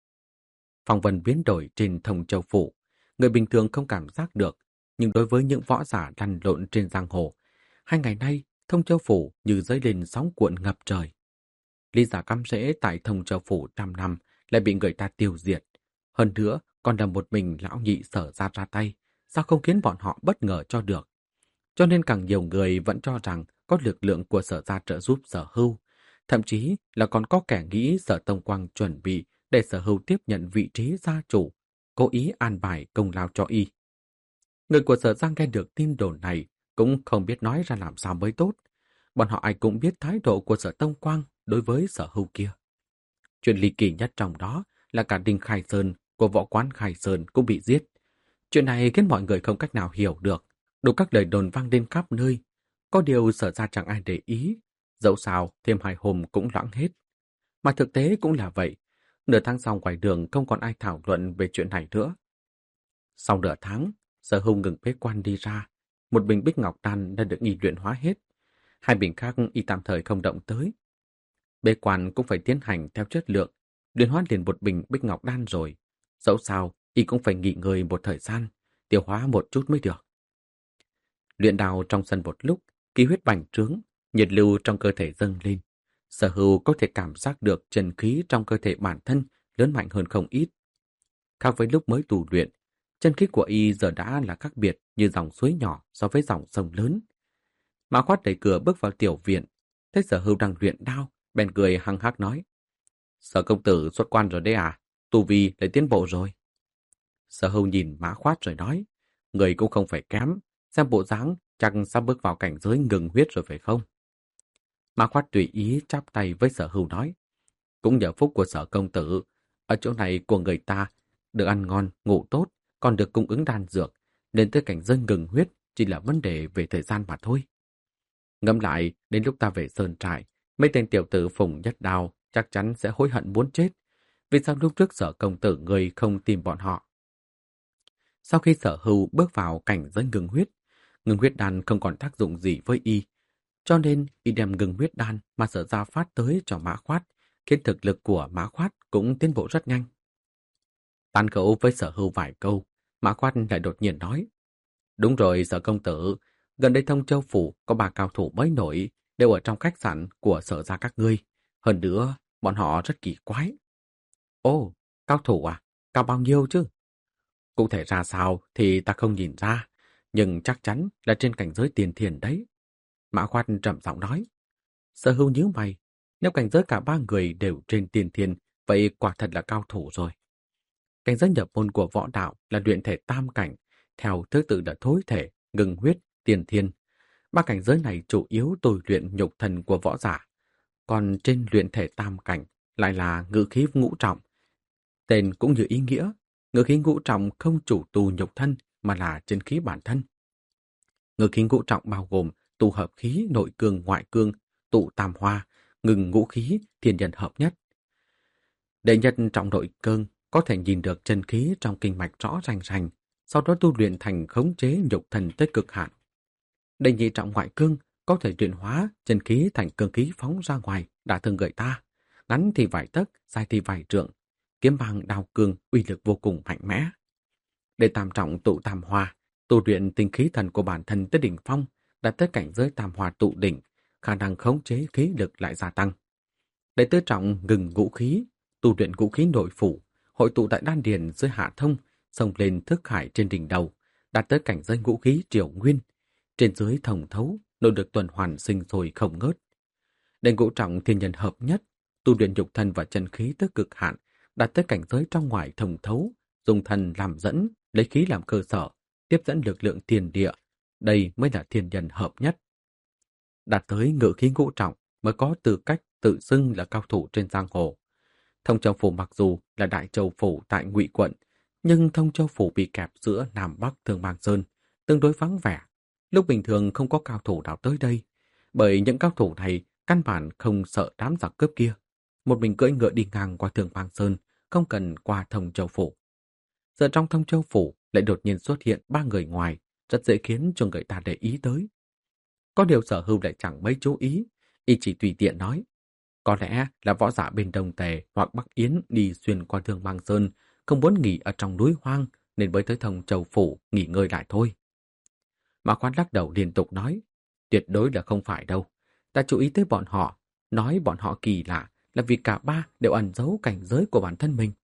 Phong vân biến đổi trên Thông Châu Phủ, người bình thường không cảm giác được, nhưng đối với những võ giả lăn lộn trên giang hồ, 2 ngày nay Thông Châu Phủ như dấy lên sóng cuộn ngập trời. Lý giả cắm rễ tại Thông Châu Phủ trăm năm lại bị người ta tiêu diệt. Hơn nữa, còn là một mình lão nhị Sở ra ra tay, sao không khiến bọn họ bất ngờ cho được. Cho nên càng nhiều người vẫn cho rằng có lực lượng của Sở ra trợ giúp Sở Hưu, thậm chí là còn có kẻ nghĩ Sở Tông Quang chuẩn bị để Sở Hưu tiếp nhận vị trí gia chủ, cố ý an bài công lao cho y. Người của Sở Giang nghe được tin đồn này cũng không biết nói ra làm sao mới tốt. Bọn họ ai cũng biết thái độ của Sở Tông Quang đối với Sở Hưu kia. Chuyện ly kỳ nhất trong đó là cả Đinh Khai Sơn của võ quán Khai Sơn cũng bị giết. Chuyện này khiến mọi người không cách nào hiểu được, đủ các lời đồn vang lên khắp nơi. Có điều Sở ra chẳng ai để ý, dẫu sao thêm 2 hôm cũng loãng hết. Mà thực tế cũng là vậy, nửa tháng sau ngoài đường không còn ai thảo luận về chuyện này nữa. Sau nửa tháng, Sở Hưu ngừng bế quan đi ra, một bình Bích Ngọc Đan đã được y luyện hóa hết. 2 bình khác y tạm thời không động tới. Bế quan cũng phải tiến hành theo chất lượng, luyện hóa liền một bình Bích Ngọc Đan rồi. Dẫu sao, y cũng phải nghỉ ngơi một thời gian, tiêu hóa một chút mới được. Luyện đào trong sân một lúc, khí huyết bành trướng, nhiệt lưu trong cơ thể dâng lên. Sở Hưu có thể cảm giác được chân khí trong cơ thể bản thân lớn mạnh hơn không ít. Khác với lúc mới tu luyện, chân khí của y giờ đã là khác biệt như dòng suối nhỏ so với dòng sông lớn. Mã Khoát đẩy cửa bước vào tiểu viện, thấy Sở Hưu đang luyện đao, bèn cười hăng hắc nói: Sở công tử xuất quan rồi đấy à? Tu vi lại tiến bộ rồi. Sở Hưu nhìn Mã Khoát rồi nói: Người cũng không phải kém, xem bộ dáng chắc sắp bước vào cảnh giới ngừng huyết rồi phải không? Mã Khoát tùy ý chắp tay với Sở Hưu nói: Cũng nhờ phúc của Sở công tử, ở chỗ này của người ta được ăn ngon, ngủ tốt, còn được cung ứng đan dược, nên tới cảnh giới ngừng huyết chỉ là vấn đề về thời gian mà thôi. Ngẫm lại, đến lúc ta về sơn trại, mấy tên tiểu tử Phùng Nhất Đao chắc chắn sẽ hối hận muốn chết. Vì sao lúc trước Sở công tử người không tìm bọn họ? Sau khi Sở Hưu bước vào cảnh giới ngừng huyết đan không còn tác dụng gì với y, cho nên y đem ngừng huyết đan mà Sở ra phát tới cho Mã Khoát, khiến thực lực của Mã Khoát cũng tiến bộ rất nhanh. Tán gẫu với Sở Hưu vài câu, Mã Khoát lại đột nhiên nói: Đúng rồi Sở công tử, gần đây Thông Châu Phủ có 3 cao thủ mới nổi, đều ở trong khách sạn của Sở gia các ngươi. Hơn nữa, bọn họ rất kỳ quái. Ồ, cao thủ à? Cao bao nhiêu chứ? Cụ thể ra sao thì ta không nhìn ra, nhưng chắc chắn là trên cảnh giới tiền thiền đấy. Mã Khoát trầm giọng nói. Sở Hưu nhíu mày, nếu cảnh giới cả ba người đều trên tiên thiên, vậy quả thật là cao thủ rồi. Cảnh giới nhập môn của võ đạo là luyện thể tam cảnh, theo thứ tự là thối thể, ngừng huyết, tiền thiên. Ba cảnh giới này chủ yếu tôi luyện nhục thần của võ giả, còn trên luyện thể tam cảnh lại là ngự khí ngũ trọng. Tên cũng như ý nghĩa, ngự khí ngũ trọng không chủ tù nhục thân mà là chân khí bản thân. Ngự khí ngũ trọng bao gồm tụ hợp khí nội cương ngoại cương, tụ tam hoa, ngừng ngũ khí, thiên nhân hợp nhất. Đệ nhất trọng nội cương có thể nhìn được chân khí trong kinh mạch rõ rành rành, sau đó tu luyện thành khống chế nhục thần tới cực hạn. Đệ nhị trọng ngoại cương có thể luyện hóa chân khí thành cương khí phóng ra ngoài, đả thương người ta. Ngắn thì vài tấc, dài thì vài trượng. Kiếm bằng đao cương uy lực vô cùng mạnh mẽ. Đệ tam trọng tụ tam hoa, tu luyện tinh khí thần của bản thân tới đỉnh phong, đạt tới cảnh giới tam hoa tụ đỉnh, khả năng khống chế khí lực lại gia tăng. Đệ tứ trọng ngừng ngũ khí, tu luyện ngũ khí nội phủ, hội tụ tại đan điền dưới hạ thông, xông lên thức hải trên đỉnh đầu, đạt tới cảnh giới ngũ khí triều nguyên, trên dưới thông thấu, nội lực tuần hoàn sinh sôi không ngớt. Đệ ngũ trọng thiên nhân hợp nhất, tu luyện nhục thân và chân khí tới cực hạn, đạt tới cảnh giới trong ngoài thông thấu, dùng thần làm dẫn, lấy khí làm cơ sở, tiếp dẫn lực lượng thiên địa, đây mới là thiên nhân hợp nhất. Đạt tới ngự khí ngũ trọng mới có tư cách tự xưng là cao thủ trên giang hồ. Thông Châu Phủ mặc dù là Đại Châu Phủ tại Ngụy quận, nhưng Thông Châu Phủ bị kẹp giữa Nam Bắc Thương Bang Sơn, tương đối vắng vẻ. Lúc bình thường không có cao thủ nào tới đây, bởi những cao thủ này căn bản không sợ đám giặc cướp kia. Một mình cưỡi ngựa đi ngang qua Thương Bang Sơn, không cần qua Thông Châu Phủ. Giờ trong Thông Châu Phủ lại đột nhiên xuất hiện ba người ngoài, rất dễ khiến cho người ta để ý tới. Có điều Sở Hưu lại chẳng mấy chú ý, y chỉ tùy tiện nói. Có lẽ là võ giả bên Đông Tề hoặc Bắc Yến đi xuyên qua Thương Bang Sơn, không muốn nghỉ ở trong núi hoang nên mới tới Thông Châu Phủ nghỉ ngơi lại thôi. Mã Khoan lắc đầu liên tục nói, tuyệt đối là không phải đâu. Ta chú ý tới bọn họ, nói bọn họ kỳ lạ là vì cả ba đều ẩn giấu cảnh giới của bản thân mình.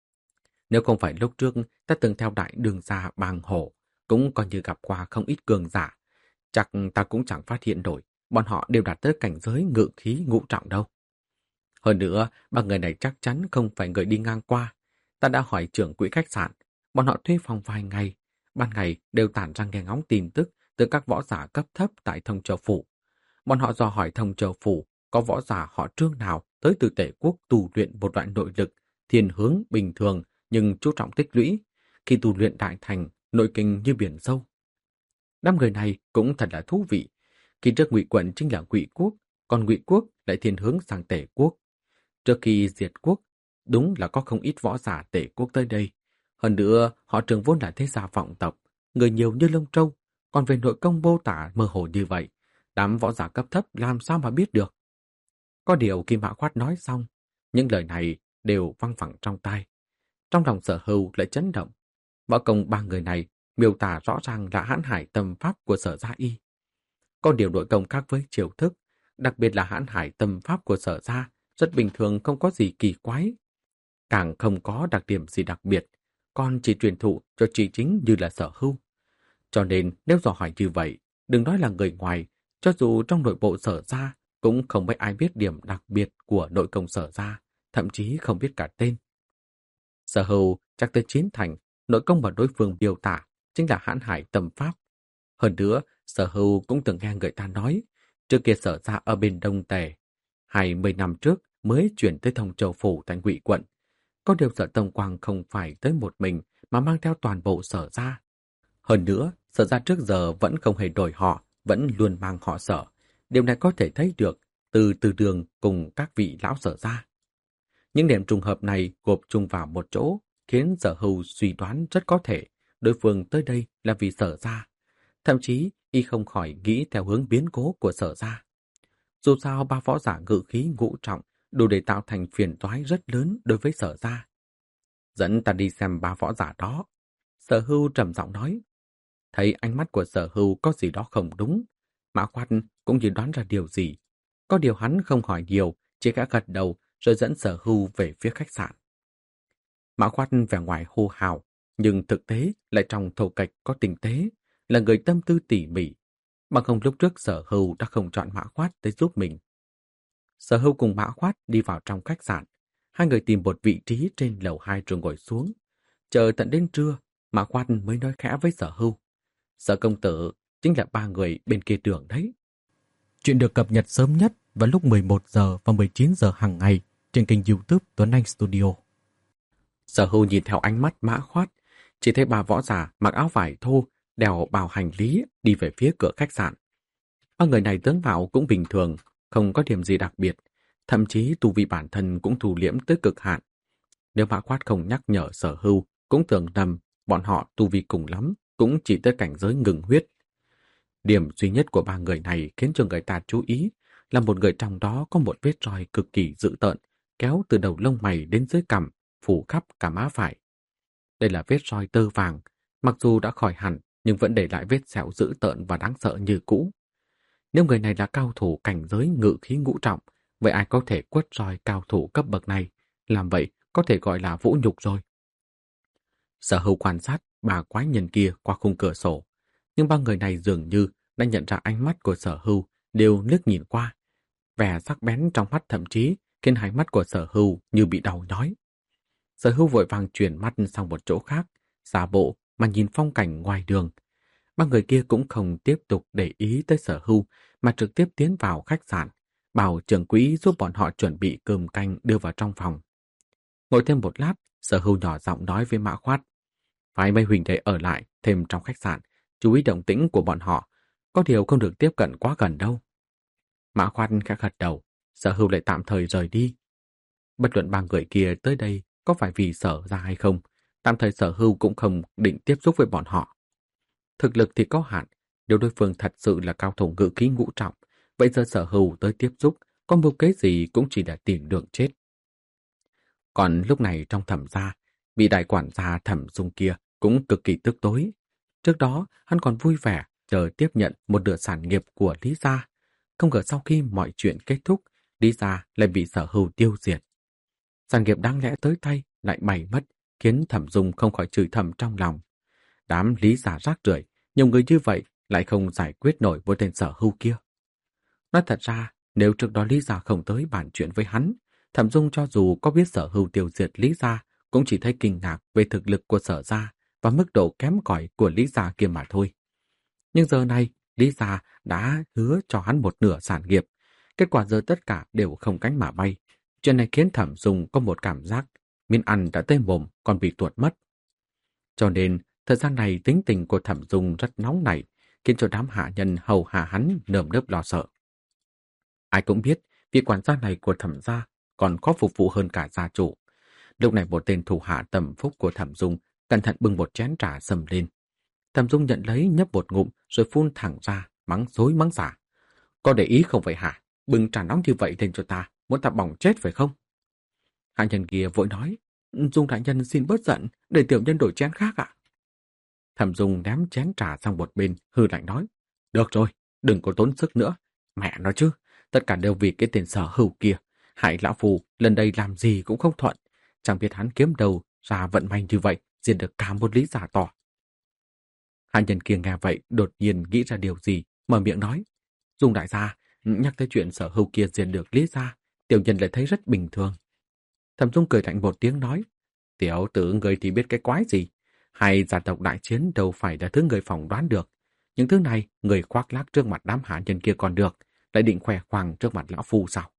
Nếu không phải lúc trước ta từng theo đại đường gia Bàng Hổ, cũng coi như gặp qua không ít cường giả, chắc ta cũng chẳng phát hiện nổi bọn họ đều đạt tới cảnh giới ngự khí ngũ trọng đâu. Hơn nữa, ba người này chắc chắn không phải người đi ngang qua. Ta đã hỏi trưởng quỹ khách sạn, bọn họ thuê phòng vài ngày, ban ngày đều tản ra nghe ngóng tin tức từ các võ giả cấp thấp tại Thông Châu Phủ. Bọn họ dò hỏi Thông Châu Phủ có võ giả họ Trương nào tới từ Tể quốc tu luyện một loại nội lực, thiên hướng bình thường nhưng chú trọng tích lũy, khi tu luyện đại thành, nội kinh như biển sâu. Năm người này cũng thật là thú vị. Khi trước Ngụy quận chính là Ngụy quốc, còn Ngụy quốc lại thiên hướng sang Tể quốc. Trước khi diệt quốc, đúng là có không ít võ giả Tể quốc tới đây. Hơn nữa, họ Trường vốn là thế gia vọng tộc, người nhiều như lông trâu, còn về nội công mô tả mơ hồ như vậy, đám võ giả cấp thấp làm sao mà biết được. Có điều khi Mã Khoát nói xong, những lời này đều văng vẳng trong tai. Trong lòng Sở Hưu lại chấn động. Võ công ba người này miêu tả rõ ràng là hãn hải tâm pháp của Sở Gia Y. Có điều nội công khác với chiêu thức, đặc biệt là hãn hải tâm pháp của Sở Gia, rất bình thường, không có gì kỳ quái. Càng không có đặc điểm gì đặc biệt, còn chỉ truyền thụ cho chỉ chính như là Sở Hưu. Cho nên nếu dò hỏi như vậy, đừng nói là người ngoài, cho dù trong nội bộ Sở Gia cũng không mấy ai biết điểm đặc biệt của nội công Sở Gia, thậm chí không biết cả tên. Sở Hưu chắc tới chín thành, nội công mà đối phương biểu tả chính là hãn hải tâm pháp. Hơn nữa, Sở Hưu cũng từng nghe người ta nói, trước kia Sở Gia ở bên Đông Tề, 20 năm trước mới chuyển tới Thông Châu Phủ tại Ngụy quận. Có điều Sở Tông Quang không phải tới một mình mà mang theo toàn bộ Sở Gia. Hơn nữa, Sở Gia trước giờ vẫn không hề đổi họ, vẫn luôn mang họ Sở. Điều này có thể thấy được từ Từ Đường cùng các vị lão Sở Gia. Những điểm trùng hợp này gộp chung vào một chỗ, khiến Sở Hưu suy đoán rất có thể đối phương tới đây là vì Sở Gia. Thậm chí, y không khỏi nghĩ theo hướng biến cố của Sở Gia. Dù sao ba võ giả ngự khí ngũ trọng đủ để tạo thành phiền toái rất lớn đối với Sở Gia. Dẫn ta đi xem ba võ giả đó. Sở Hưu trầm giọng nói. Thấy ánh mắt của Sở Hưu có gì đó không đúng, Mã Khoát cũng như đoán ra điều gì. Có điều hắn không hỏi nhiều, chỉ khẽ gật đầu rồi dẫn Sở Hưu về phía khách sạn. Mã Khoát vẻ ngoài hô hào, nhưng thực tế lại trong thô kệch có tinh tế, là người tâm tư tỉ mỉ. Bằng không lúc trước Sở Hưu đã không chọn Mã Khoát tới giúp mình. Sở Hưu cùng Mã Khoát đi vào trong khách sạn. Hai người tìm một vị trí trên lầu 2 rồi ngồi xuống. Chờ tận đến trưa, Mã Khoát mới nói khẽ với Sở Hưu. Sở công tử chính là ba người bên kia đường đấy. Chuyện được cập nhật sớm nhất vào lúc 11 giờ và 19 giờ hàng ngày trên kênh YouTube Tuấn Anh Studio. Sở Hưu nhìn theo ánh mắt Mã Khoát, chỉ thấy bà võ giả mặc áo vải thô, đèo bào hành lý đi về phía cửa khách sạn. Ba người này tướng mạo cũng bình thường, không có điểm gì đặc biệt, thậm chí tu vi bản thân cũng thu liễm tới cực hạn. Nếu Mã Khoát không nhắc nhở Sở Hưu, cũng tưởng nhầm bọn họ tu vi cùng lắm, cũng chỉ tới cảnh giới ngừng huyết. Điểm duy nhất của ba người này khiến cho người ta chú ý là một người trong đó có một vết roi cực kỳ dữ tợn, kéo từ đầu lông mày đến dưới cằm, phủ khắp cả má phải. Đây là vết roi tơ vàng, mặc dù đã khỏi hẳn nhưng vẫn để lại vết sẹo dữ tợn và đáng sợ như cũ. Nếu người này là cao thủ cảnh giới ngự khí ngũ trọng, vậy ai có thể quất roi cao thủ cấp bậc này? Làm vậy có thể gọi là vũ nhục rồi. Sở Hưu quan sát bà quái nhân kia qua khung cửa sổ, nhưng ba người này dường như đã nhận ra ánh mắt của Sở Hưu, đều liếc nhìn qua. Vẻ sắc bén trong mắt thậm chí khiến hai mắt của Sở Hưu như bị đau nhói. Sở Hưu vội vàng chuyển mắt sang một chỗ khác, giả bộ mà nhìn phong cảnh ngoài đường. Ba người kia cũng không tiếp tục để ý tới Sở Hưu mà trực tiếp tiến vào khách sạn, bảo trưởng quỹ giúp bọn họ chuẩn bị cơm canh đưa vào trong phòng. Ngồi thêm một lát, Sở Hưu nhỏ giọng nói với Mã Khoát. Phải mấy huynh đệ ở lại thêm trong khách sạn, chú ý động tĩnh của bọn họ, có điều không được tiếp cận quá gần đâu. Mã Khoát khẽ gật đầu, Sở Hưu lại tạm thời rời đi. Bất luận ba người kia tới đây có phải vì Sở ra hay không, tạm thời Sở Hưu cũng không định tiếp xúc với bọn họ. Thực lực thì có hạn, nếu đối phương thật sự là cao thủ ngự khí ngũ trọng, vậy giờ Sở Hưu tới tiếp xúc, có mưu kế gì cũng chỉ để tìm đường chết. Còn lúc này trong Thẩm gia, vị đại quản gia Thẩm Dung kia cũng cực kỳ tức tối. Trước đó, hắn còn vui vẻ chờ tiếp nhận một nửa sản nghiệp của Lý gia. Không ngờ sau khi mọi chuyện kết thúc, Lý gia lại bị Sở Hưu tiêu diệt. Sản nghiệp đáng lẽ tới tay lại bay mất, khiến Thẩm Dung không khỏi chửi thầm trong lòng. Đám Lý gia rác rưởi, nhiều người như vậy lại không giải quyết nổi với tên Sở Hưu kia. Nói thật ra, nếu trước đó Lý gia không tới bàn chuyện với hắn, Thẩm Dung cho dù có biết Sở Hưu tiêu diệt Lý gia, cũng chỉ thấy kinh ngạc về thực lực của Sở gia và mức độ kém cỏi của Lý gia kia mà thôi. Nhưng giờ này, Lý gia đã hứa cho hắn một nửa sản nghiệp, kết quả giờ tất cả đều không cánh mà bay. Chuyện này khiến Thẩm Dung có một cảm giác miếng ăn đã tới mồm còn bị tuột mất. Cho nên, thời gian này tính tình của Thẩm Dung rất nóng nảy, khiến cho đám hạ nhân hầu hạ hắn nơm nớp lo sợ. Ai cũng biết, vị quản gia này của Thẩm gia còn có phục vụ hơn cả gia chủ. Lúc này một tên thủ hạ tầm phúc của Thẩm Dung cẩn thận bưng một chén trà sầm lên. Thẩm Dung nhận lấy nhấp một ngụm rồi phun thẳng ra, mắng xối mắng xả. Có để ý không vậy hả? Bưng trà nóng như vậy lên cho ta, muốn ta bỏng chết phải không? Hạ nhân kia vội nói, Dung đại nhân xin bớt giận, để tiểu nhân đổi chén khác ạ. Thẩm Dung ném chén trà sang một bên, hư lạnh nói, được rồi, đừng có tốn sức nữa. Mẹ nói chứ, tất cả đều vì cái tên Sở Hưu kia. Hại lão phù lần đây làm gì cũng không thuận. Chẳng biết hắn kiếm đầu ra vận may như vậy, diệt được cả một Lý gia to. Hạ nhân kia nghe vậy đột nhiên nghĩ ra điều gì, mở miệng nói, Dung đại gia, nhắc tới chuyện Sở Hưu kia diệt được Lý gia, tiểu nhân lại thấy rất bình thường. Thẩm Dung cười lạnh một tiếng nói, tiểu tử người thì biết cái quái gì, hay gia tộc đại chiến đâu phải là thứ người phỏng đoán được. Những thứ này người khoác lác trước mặt đám hạ nhân kia còn được, lại định khoe khoang trước mặt lão phu sao?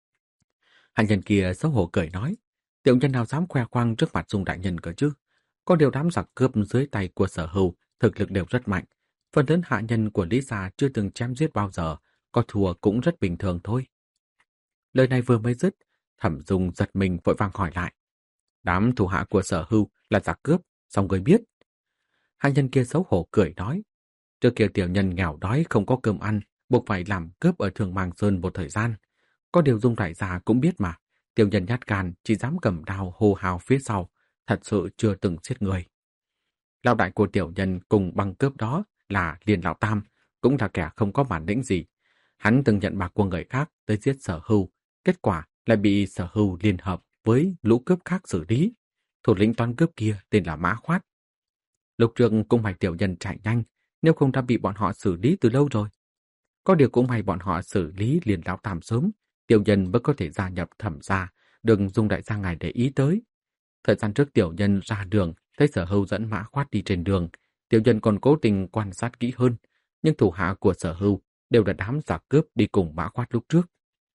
Hạ nhân kia xấu hổ cười nói, tiểu nhân nào dám khoe khoang trước mặt Dung đại nhân cơ chứ? Có điều đám giặc cướp dưới tay của Sở Hưu thực lực đều rất mạnh. Phần lớn hạ nhân của Lý gia chưa từng chém giết bao giờ, có thua cũng rất bình thường thôi. Lời này vừa mới dứt, Thẩm Dung giật mình vội vàng hỏi lại. Đám thủ hạ của Sở Hưu là giặc cướp, sao người biết? Hạ nhân kia xấu hổ cười nói. Trước kia tiểu nhân nghèo đói không có cơm ăn, buộc phải làm cướp ở Thường Màng Sơn một thời gian. Có điều Dung đại gia cũng biết mà, tiểu nhân nhát gan chỉ dám cầm đao hô hào phía sau, thật sự chưa từng giết người. Lão đại của tiểu nhân cùng băng cướp đó là Liên Lão Tam, cũng là kẻ không có bản lĩnh gì. Hắn từng nhận bạc của người khác tới giết Sở Hưu, kết quả lại bị Sở Hưu liên hợp với lũ cướp khác xử lý. Thủ lĩnh toán cướp kia tên là Mã Khoát. Lúc trước cũng may tiểu nhân chạy nhanh, nếu không đã bị bọn họ xử lý từ lâu rồi. Có điều cũng may bọn họ xử lý Liên Lão Tam sớm, Tiểu nhân mới có thể gia nhập Thẩm gia, đừng dùng đại gia ngài để ý tới. Thời gian trước tiểu nhân ra đường, thấy Sở Hưu dẫn Mã Khoát đi trên đường, tiểu nhân còn cố tình quan sát kỹ hơn, nhưng thủ hạ của Sở Hưu đều là đám giặc cướp đi cùng Mã Khoát lúc trước.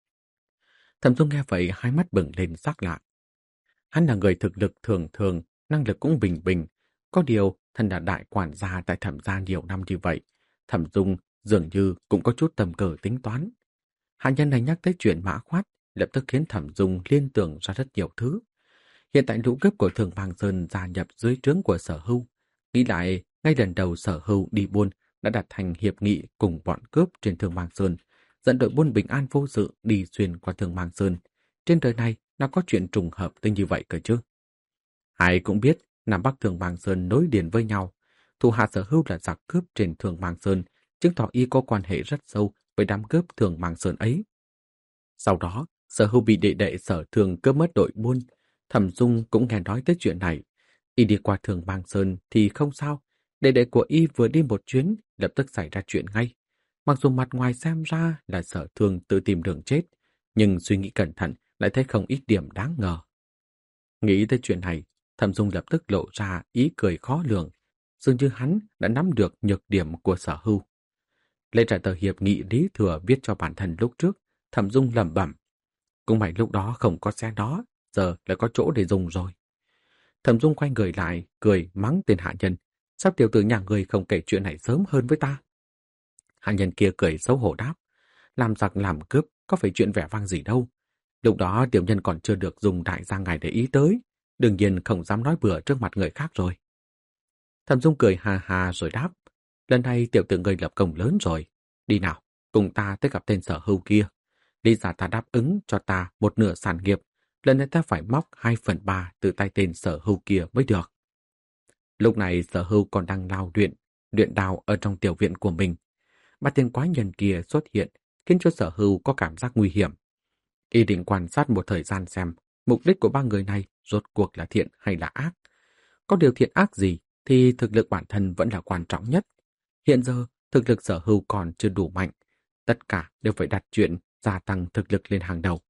Thẩm Dung nghe vậy hai mắt bừng lên sắc lạ. Hắn là người thực lực thường thường, năng lực cũng bình bình. Có điều, thân là đại quản gia tại Thẩm gia nhiều năm như vậy. Thẩm Dung dường như cũng có chút tầm cờ tính toán. Hạ nhân này nhắc tới chuyện Mã Khoát, lập tức khiến Thẩm Dung liên tưởng ra rất nhiều thứ. Hiện tại lũ cướp của Thường Bang Sơn gia nhập dưới trướng của Sở Hưu. Nghĩ lại, ngay lần đầu Sở Hưu đi buôn đã đặt thành hiệp nghị cùng bọn cướp trên Thường Bang Sơn, dẫn đội buôn bình an vô sự đi xuyên qua Thường Bang Sơn. Trên đời này nào có chuyện trùng hợp tới như vậy cơ chứ? Ai cũng biết Nam Bắc Thường Bang Sơn nối liền với nhau. Thủ hạ Sở Hưu là giặc cướp trên Thường Bang Sơn, chứng tỏ y có quan hệ rất sâu với đám cướp Thường Bang Sơn ấy. Sau đó, Sở Hưu bị đệ đệ Sở Thường cướp mất đội buôn. Thẩm Dung cũng nghe nói tới chuyện này. Y đi qua Thường Bang Sơn thì không sao. Đệ đệ của y vừa đi một chuyến, lập tức xảy ra chuyện ngay. Mặc dù mặt ngoài xem ra là Sở Thường tự tìm đường chết, nhưng suy nghĩ cẩn thận lại thấy không ít điểm đáng ngờ. Nghĩ tới chuyện này, Thẩm Dung lập tức lộ ra ý cười khó lường, dường như hắn đã nắm được nhược điểm của Sở Hưu. Lấy ra tờ hiệp nghị lý thừa viết cho bản thân lúc trước, Thẩm Dung lẩm bẩm. Cũng may lúc đó không có xe đó, giờ lại có chỗ để dùng rồi. Thẩm Dung quay người lại, cười mắng tên hạ nhân. Sao tiểu tử nhà người không kể chuyện này sớm hơn với ta? Hạ nhân kia cười xấu hổ đáp. Làm giặc làm cướp, có phải chuyện vẻ vang gì đâu. Lúc đó tiểu nhân còn chưa được dùng đại gia ngài để ý tới. Đương nhiên không dám nói bừa trước mặt người khác rồi. Thẩm Dung cười hà hà rồi đáp. Lần này tiểu tử người lập công lớn rồi. Đi nào, cùng ta tới gặp tên Sở Hưu kia. Lý giả ta đáp ứng cho ta một nửa sản nghiệp. Lần này ta phải móc 2/3 từ tay tên Sở Hưu kia mới được. Lúc này Sở Hưu còn đang lao luyện đao ở trong tiểu viện của mình. Ba tên quái nhân kia xuất hiện, khiến cho Sở Hưu có cảm giác nguy hiểm. Y định quan sát một thời gian xem mục đích của ba người này rốt cuộc là thiện hay là ác. Có điều thiện ác gì thì thực lực bản thân vẫn là quan trọng nhất. Hiện giờ, thực lực Sở Hưu còn chưa đủ mạnh. Tất cả đều phải đặt chuyện gia tăng thực lực lên hàng đầu.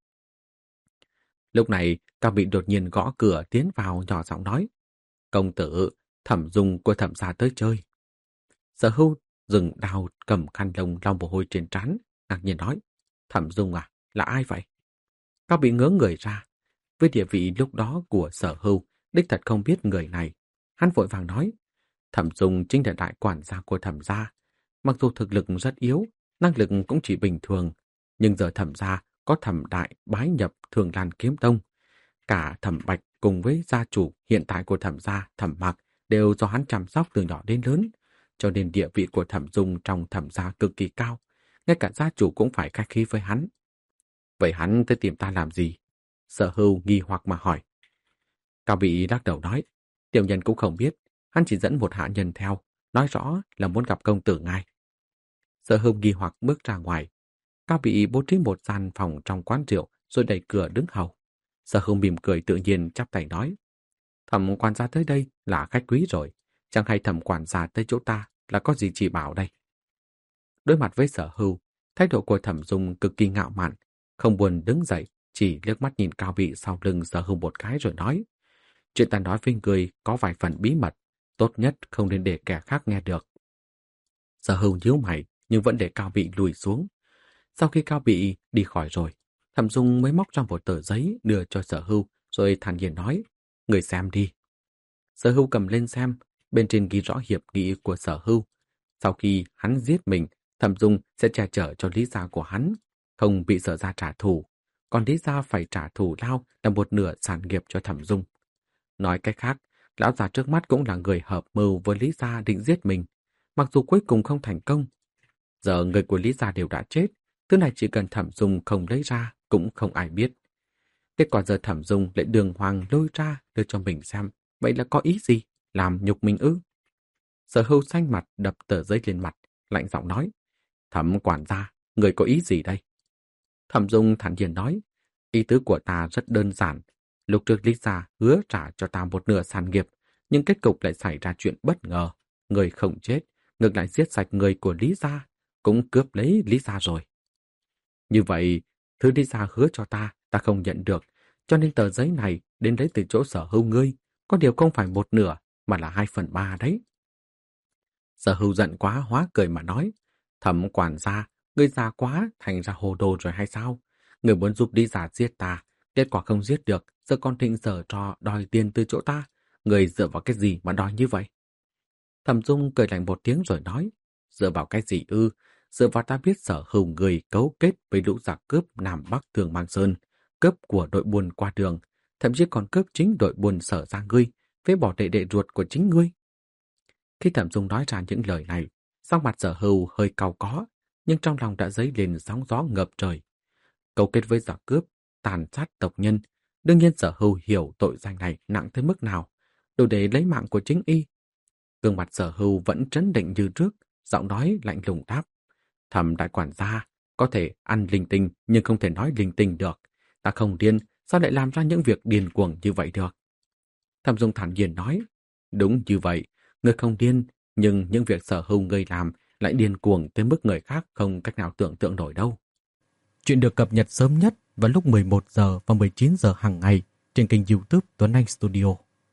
Lúc này, Cao Bị đột nhiên gõ cửa tiến vào nhỏ giọng nói. Công tử, Thẩm Dung của Thẩm gia tới chơi. Sở Hưu dừng đao cầm khăn lông lau mồ hôi trên trán, ngạc nhiên nói. Thẩm Dung à, là ai vậy? Cao Bị ngớ người ra. Với địa vị lúc đó của Sở Hưu, đích thật không biết người này. Hắn vội vàng nói. Thẩm Dung chính là đại quản gia của Thẩm gia. Mặc dù thực lực rất yếu, năng lực cũng chỉ bình thường, nhưng giờ Thẩm gia có Thẩm Đại bái nhập Thường Lan Kiếm Tông. Cả Thẩm Bạch cùng với gia chủ hiện tại của Thẩm gia, Thẩm Mạc, đều do hắn chăm sóc từ nhỏ đến lớn, cho nên địa vị của Thẩm Dung trong Thẩm gia cực kỳ cao, ngay cả gia chủ cũng phải khách khí với hắn. Vậy hắn tới tìm ta làm gì? Sở Hưu nghi hoặc mà hỏi. Cao Bị lắc đầu nói, tiểu nhân cũng không biết, hắn chỉ dẫn một hạ nhân theo, nói rõ là muốn gặp công tử ngài. Sở Hưu nghi hoặc bước ra ngoài. Cao Bị bố trí một gian phòng trong quán rượu rồi đẩy cửa đứng hầu. Sở Hưu mỉm cười tự nhiên chắp tay nói, Thẩm quản gia tới đây là khách quý rồi, chẳng hay Thẩm quản gia tới chỗ ta là có gì chỉ bảo đây. Đối mặt với Sở Hưu, thái độ của Thẩm Dung cực kỳ ngạo mạn, không buồn đứng dậy, chỉ liếc mắt nhìn Cao Bị sau lưng Sở Hưu một cái rồi nói, chuyện ta nói với người có vài phần bí mật, tốt nhất không nên để kẻ khác nghe được. Sở Hưu nhíu mày nhưng vẫn để Cao Bị lùi xuống. Sau khi Cao Bị đi khỏi rồi, Thẩm Dung mới móc ra một tờ giấy đưa cho Sở Hưu rồi thản nhiên nói, người xem đi. Sở Hưu cầm lên xem, bên trên ghi rõ hiệp nghị của Sở Hưu. Sau khi hắn giết mình, Thẩm Dung sẽ che chở cho Lý gia của hắn, không bị Sở gia trả thù, còn Lý gia phải trả thù lao là một nửa sản nghiệp cho Thẩm Dung. Nói cách khác, lão già trước mắt cũng là người hợp mưu với Lý gia định giết mình, mặc dù cuối cùng không thành công. Giờ người của Lý gia đều đã chết, thứ này chỉ cần Thẩm Dung không lấy ra cũng không ai biết. Kết quả giờ Thẩm Dung lại đường hoàng lôi ra đưa cho mình xem, vậy là có ý gì? Làm nhục mình ư? Sở Hưu xanh mặt đập tờ giấy lên mặt, lạnh giọng nói, Thẩm quản gia, người có ý gì đây? Thẩm Dung thản nhiên nói, ý tứ của ta rất đơn giản. Lúc trước Lý gia hứa trả cho ta một nửa sản nghiệp, nhưng kết cục lại xảy ra chuyện bất ngờ. Người không chết, ngược lại giết sạch người của Lý gia, cũng cướp lấy Lý gia rồi. Như vậy, Thứ Lý Gia hứa cho ta không nhận được, cho nên tờ giấy này đến lấy từ chỗ Sở Hưu ngươi, có điều không phải 1/2 mà là 2/3 đấy. Sở Hưu giận quá hóa cười mà nói, Thẩm quản gia, ngươi già quá thành ra hồ đồ rồi hay sao? Ngươi muốn giúp Lý Gia giết ta, kết quả không giết được, giờ còn thịnh sở trò đòi tiền từ chỗ ta, ngươi dựa vào cái gì mà đòi như vậy? Thẩm Dung cười lạnh một tiếng rồi nói, dựa vào cái gì ư? Dựa vào ta biết Sở Hưu người cấu kết với lũ giặc cướp Nam Bắc Thường Mang Sơn, cướp của đội buôn qua đường, thậm chí còn cướp chính đội buôn Sở ra ngươi, phế bỏ đệ đệ ruột của chính ngươi. Khi Thẩm Dung nói ra những lời này, sắc mặt Sở Hưu hơi cau có, nhưng trong lòng đã dấy lên sóng gió ngập trời. Cấu kết với giặc cướp, tàn sát tộc nhân, đương nhiên Sở Hưu hiểu tội danh này nặng tới mức nào, đủ để lấy mạng của chính y. Gương mặt Sở Hưu vẫn trấn định như trước, giọng nói lạnh lùng đáp. Thẩm đại quản gia, có thể ăn linh tinh nhưng không thể nói linh tinh được. Ta không điên, sao lại làm ra những việc điên cuồng như vậy được? Thẩm Dung thản nhiên nói, đúng như vậy, ngươi không điên, nhưng những việc Sở Hưu ngươi làm lại điên cuồng tới mức người khác không cách nào tưởng tượng nổi đâu. Chuyện được cập nhật sớm nhất vào lúc 11 giờ và 19 giờ hàng ngày trên kênh YouTube Tuấn Anh Studio.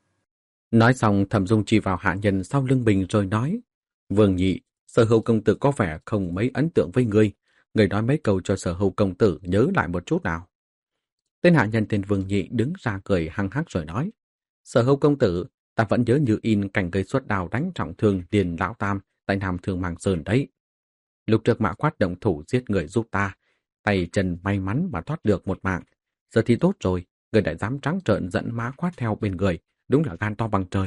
Nói xong, Thẩm Dung chỉ vào hạ nhân sau lưng mình rồi nói, Vương Nhị, Sở Hưu công tử có vẻ không mấy ấn tượng với ngươi. Ngươi nói mấy câu cho Sở Hưu công tử nhớ lại một chút nào. Tên hạ nhân tên Vương Nhị đứng ra cười hăng hắc rồi nói, Sở Hưu công tử, ta vẫn nhớ như in cảnh gây xuất đào đánh trọng thương Điền Lão Tam tại Nam Thường Màng Sơn đấy. Lúc trước Mã Quát động thủ giết người giúp ta, tay chân may mắn mà thoát được một mạng. Giờ thì tốt rồi, người đã dám trắng trợn dẫn Mã Quát theo bên người, đúng là gan to bằng trời.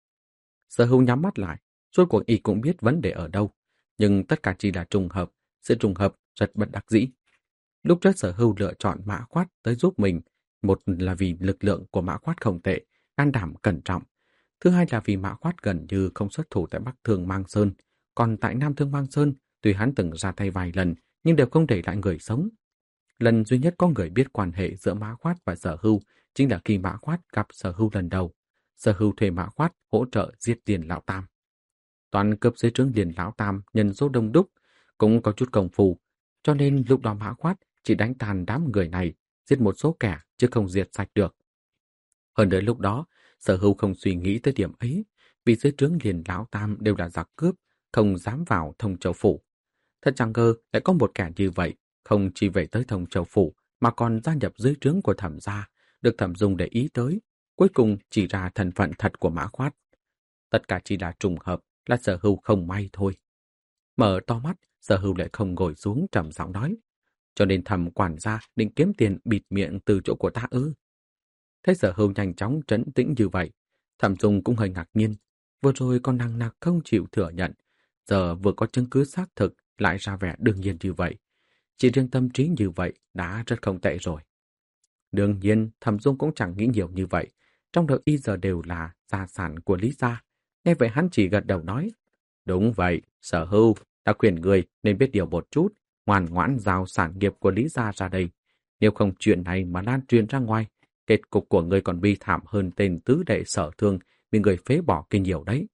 Sở Hưu nhắm mắt lại, rốt cuộc y cũng biết vấn đề ở đâu, nhưng tất cả chỉ là trùng hợp, sự trùng hợp rất bất đắc dĩ. Lúc trước Sở Hưu lựa chọn Mã Quát tới giúp mình, một là vì lực lượng của Mã Quát không tệ, can đảm cẩn trọng. Thứ hai là vì Mã Quát gần như không xuất thủ tại Bắc Thương Mang Sơn, còn tại Nam Thương Mang Sơn, tuy hắn từng ra tay vài lần, nhưng đều không để lại người sống. Lần duy nhất có người biết quan hệ giữa Mã Quát và Sở Hưu chính là khi Mã Quát gặp Sở Hưu lần đầu. Sở Hưu thuê Mã Quát hỗ trợ giết Điền Lão Tam. Toàn cướp dưới trướng Điền Lão Tam nhân số đông đúc, cũng có chút công phu, cho nên lúc đó Mã Quát chỉ đánh tàn đám người này, giết một số kẻ chứ không diệt sạch được. Hơn nữa lúc đó, Sở Hưu không suy nghĩ tới điểm ấy, vì dưới trướng Điền Lão Tam đều là giặc cướp, không dám vào Thông Châu Phủ. Thật chẳng ngờ lại có một kẻ như vậy, không chỉ về tới Thông Châu Phủ mà còn gia nhập dưới trướng của Thẩm gia, được Thẩm Dung để ý tới, cuối cùng chỉ ra thân phận thật của Mã Quát. Tất cả chỉ là trùng hợp, là Sở Hưu không may thôi. Mở to mắt, Sở Hưu lại không ngồi xuống trầm giọng nói, cho nên Thẩm quản gia định kiếm tiền bịt miệng từ chỗ của ta ư? Thấy Sở Hưu nhanh chóng trấn tĩnh như vậy, Thẩm Dung cũng hơi ngạc nhiên. Vừa rồi còn nằng nặc không chịu thừa nhận, giờ vừa có chứng cứ xác thực lại ra vẻ đương nhiên như vậy. Chỉ riêng tâm trí như vậy đã rất không tệ rồi. Đương nhiên, Thẩm Dung cũng chẳng nghĩ nhiều như vậy. Trong đầu y giờ đều là gia sản của Lý gia. Nghe vậy hắn chỉ gật đầu nói, đúng vậy, Sở Hưu, ta khuyên người nên biết điều một chút, ngoan ngoãn giao sản nghiệp của Lý gia ra đây. Nếu không chuyện này mà lan truyền ra ngoài, kết cục của người còn bi thảm hơn tên tứ đệ Sở Thương bị người phế bỏ kinh nhiều đấy.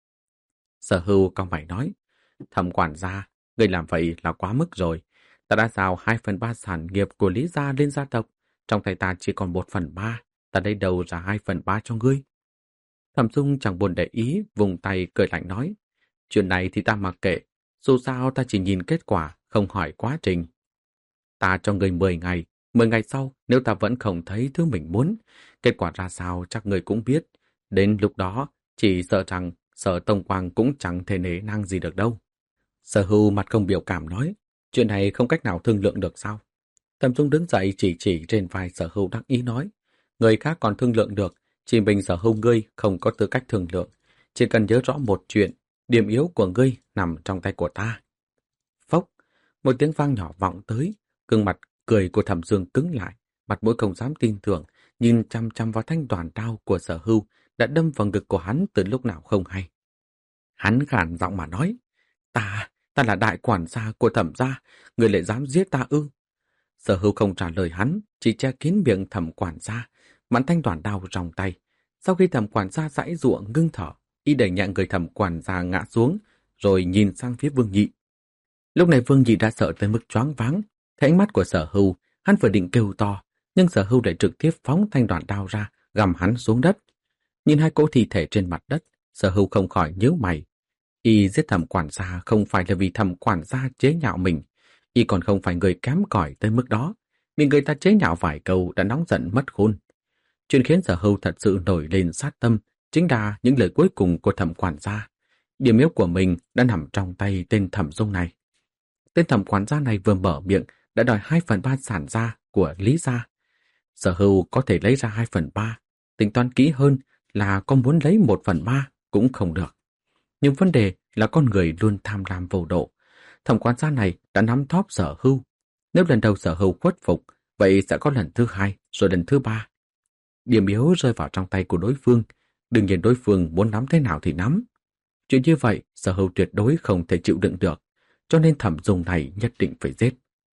Sở Hưu cau mày nói, Thẩm quản gia, người làm vậy là quá mức rồi. Ta đã giao 2/3 sản nghiệp của Lý gia lên gia tộc, trong tay ta chỉ còn 1/3, ta đây đâu ra 2/3 cho ngươi. Thẩm Dung chẳng buồn để ý, vùng tay cười lạnh nói, chuyện này thì ta mặc kệ, dù sao ta chỉ nhìn kết quả, không hỏi quá trình. Ta cho ngươi 10 ngày, 10 ngày sau nếu ta vẫn không thấy thứ mình muốn, kết quả ra sao chắc ngươi cũng biết. Đến lúc đó, chỉ sợ rằng Sở Tông Quang cũng chẳng thể nể nang gì được đâu. Sở Hưu mặt không biểu cảm nói, chuyện này không cách nào thương lượng được sao? Thẩm Dung đứng dậy chỉ trên vai Sở Hưu đắc ý nói, người khác còn thương lượng được, chỉ mình Sở Hưu ngươi không có tư cách thương lượng. Chỉ cần nhớ rõ một chuyện, điểm yếu của ngươi nằm trong tay của ta. Phốc, một tiếng vang nhỏ vọng tới, gương mặt cười của Thẩm Dương cứng lại, mặt mũi không dám tin tưởng, nhìn chăm chăm vào thanh đoàn đao của Sở Hưu đã đâm vào ngực của hắn từ lúc nào không hay. Hắn khàn giọng mà nói, ta là đại quản gia của Thẩm gia, người lại dám giết ta ư? Sở Hưu không trả lời hắn, chỉ che kín miệng Thẩm quản gia, mãn thanh đoàn đao trong tay. Sau khi Thẩm quản gia giãy giụa ngưng thở, y đẩy nhẹ người Thẩm quản gia ngã xuống, rồi nhìn sang phía Vương Nhị. Lúc này Vương Nhị đã sợ tới mức choáng váng, thấy ánh mắt của Sở Hưu Hắn vừa định kêu to, nhưng Sở Hưu lại trực tiếp phóng thanh đoạn đao ra, găm hắn xuống đất. Nhìn hai cỗ thi thể trên mặt đất, Sở Hưu không khỏi nhíu mày. Y giết Thẩm quản gia không phải là vì Thẩm quản gia chế nhạo mình, y còn không phải người kém cỏi tới mức đó. Vì người ta chế nhạo vài câu đã nóng giận mất khôn. Chuyện khiến Sở Hưu thật sự nổi lên sát tâm chính là những lời cuối cùng của Thẩm quản gia. Điểm yếu của mình đã nằm trong tay tên Thẩm Dung này. Tên Thẩm quản gia này vừa mở miệng đã đòi 2/3 sản gia của Lý gia. Sở Hưu có thể lấy ra 2/3, tính toán kỹ hơn là có muốn lấy 1/3 cũng không được. Nhưng vấn đề là con người luôn tham lam vô độ. Thẩm quản gia này đã nắm thóp Sở Hưu. Nếu lần đầu Sở Hưu khuất phục, vậy sẽ có lần thứ hai, rồi lần thứ ba. Điểm yếu rơi vào trong tay của đối phương. Đương nhiên đối phương muốn nắm thế nào thì nắm. Chuyện như vậy, Sở Hưu tuyệt đối không thể chịu đựng được, cho nên Thẩm Dung này nhất định phải giết.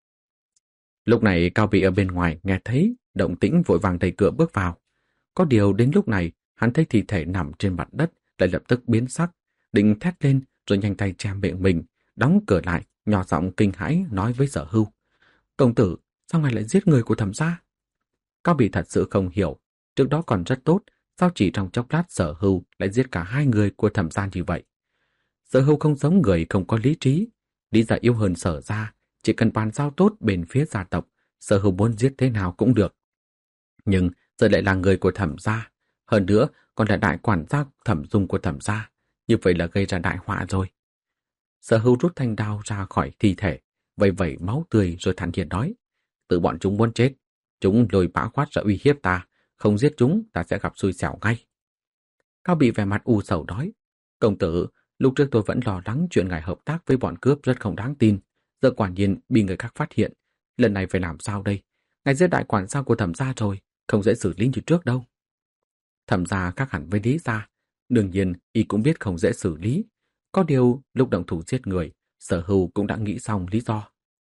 Lúc này Cao Vị ở bên ngoài nghe thấy động tĩnh vội vàng đẩy cửa bước vào. Có điều đến lúc này, hắn thấy thi thể nằm trên mặt đất lại lập tức biến sắc, định thét lên rồi nhanh tay che miệng mình, đóng cửa lại, nhỏ giọng kinh hãi nói với Sở Hưu: "Công tử, sao ngài lại giết người của Thẩm gia?" Cao Bị thật sự không hiểu, trước đó còn rất tốt, sao chỉ trong chốc lát Sở Hưu lại giết cả hai người của Thẩm gia như vậy? Sở Hưu không giống người không có lý trí, Lý gia yêu hơn Sở gia, chỉ cần bàn giao tốt bên phía gia tộc, Sở Hưu muốn giết thế nào cũng được. Nhưng giờ lại là người của Thẩm gia, hơn nữa còn là đại quản gia Thẩm Dung của Thẩm gia, như vậy là gây ra đại họa rồi. Sở Hưu rút thanh đao ra khỏi thi thể, vẩy vẩy máu tươi rồi thản nhiên nói: "Tự bọn chúng muốn chết, chúng lôi bão quát ra uy hiếp ta, không giết chúng ta sẽ gặp xui xẻo ngay." Cao Bị vẻ mặt u sầu nói: "Công tử, lúc trước tôi vẫn lo lắng chuyện ngài hợp tác với bọn cướp rất không đáng tin, giờ quả nhiên bị người khác phát hiện, lần này phải làm sao đây? Ngài giết đại quản gia của Thẩm gia rồi, không dễ xử lý như trước đâu." Thẩm gia khác hẳn với Lý gia, đương nhiên y cũng biết không dễ xử lý. Có điều lúc động thủ giết người, Sở Hưu cũng đã nghĩ xong lý do.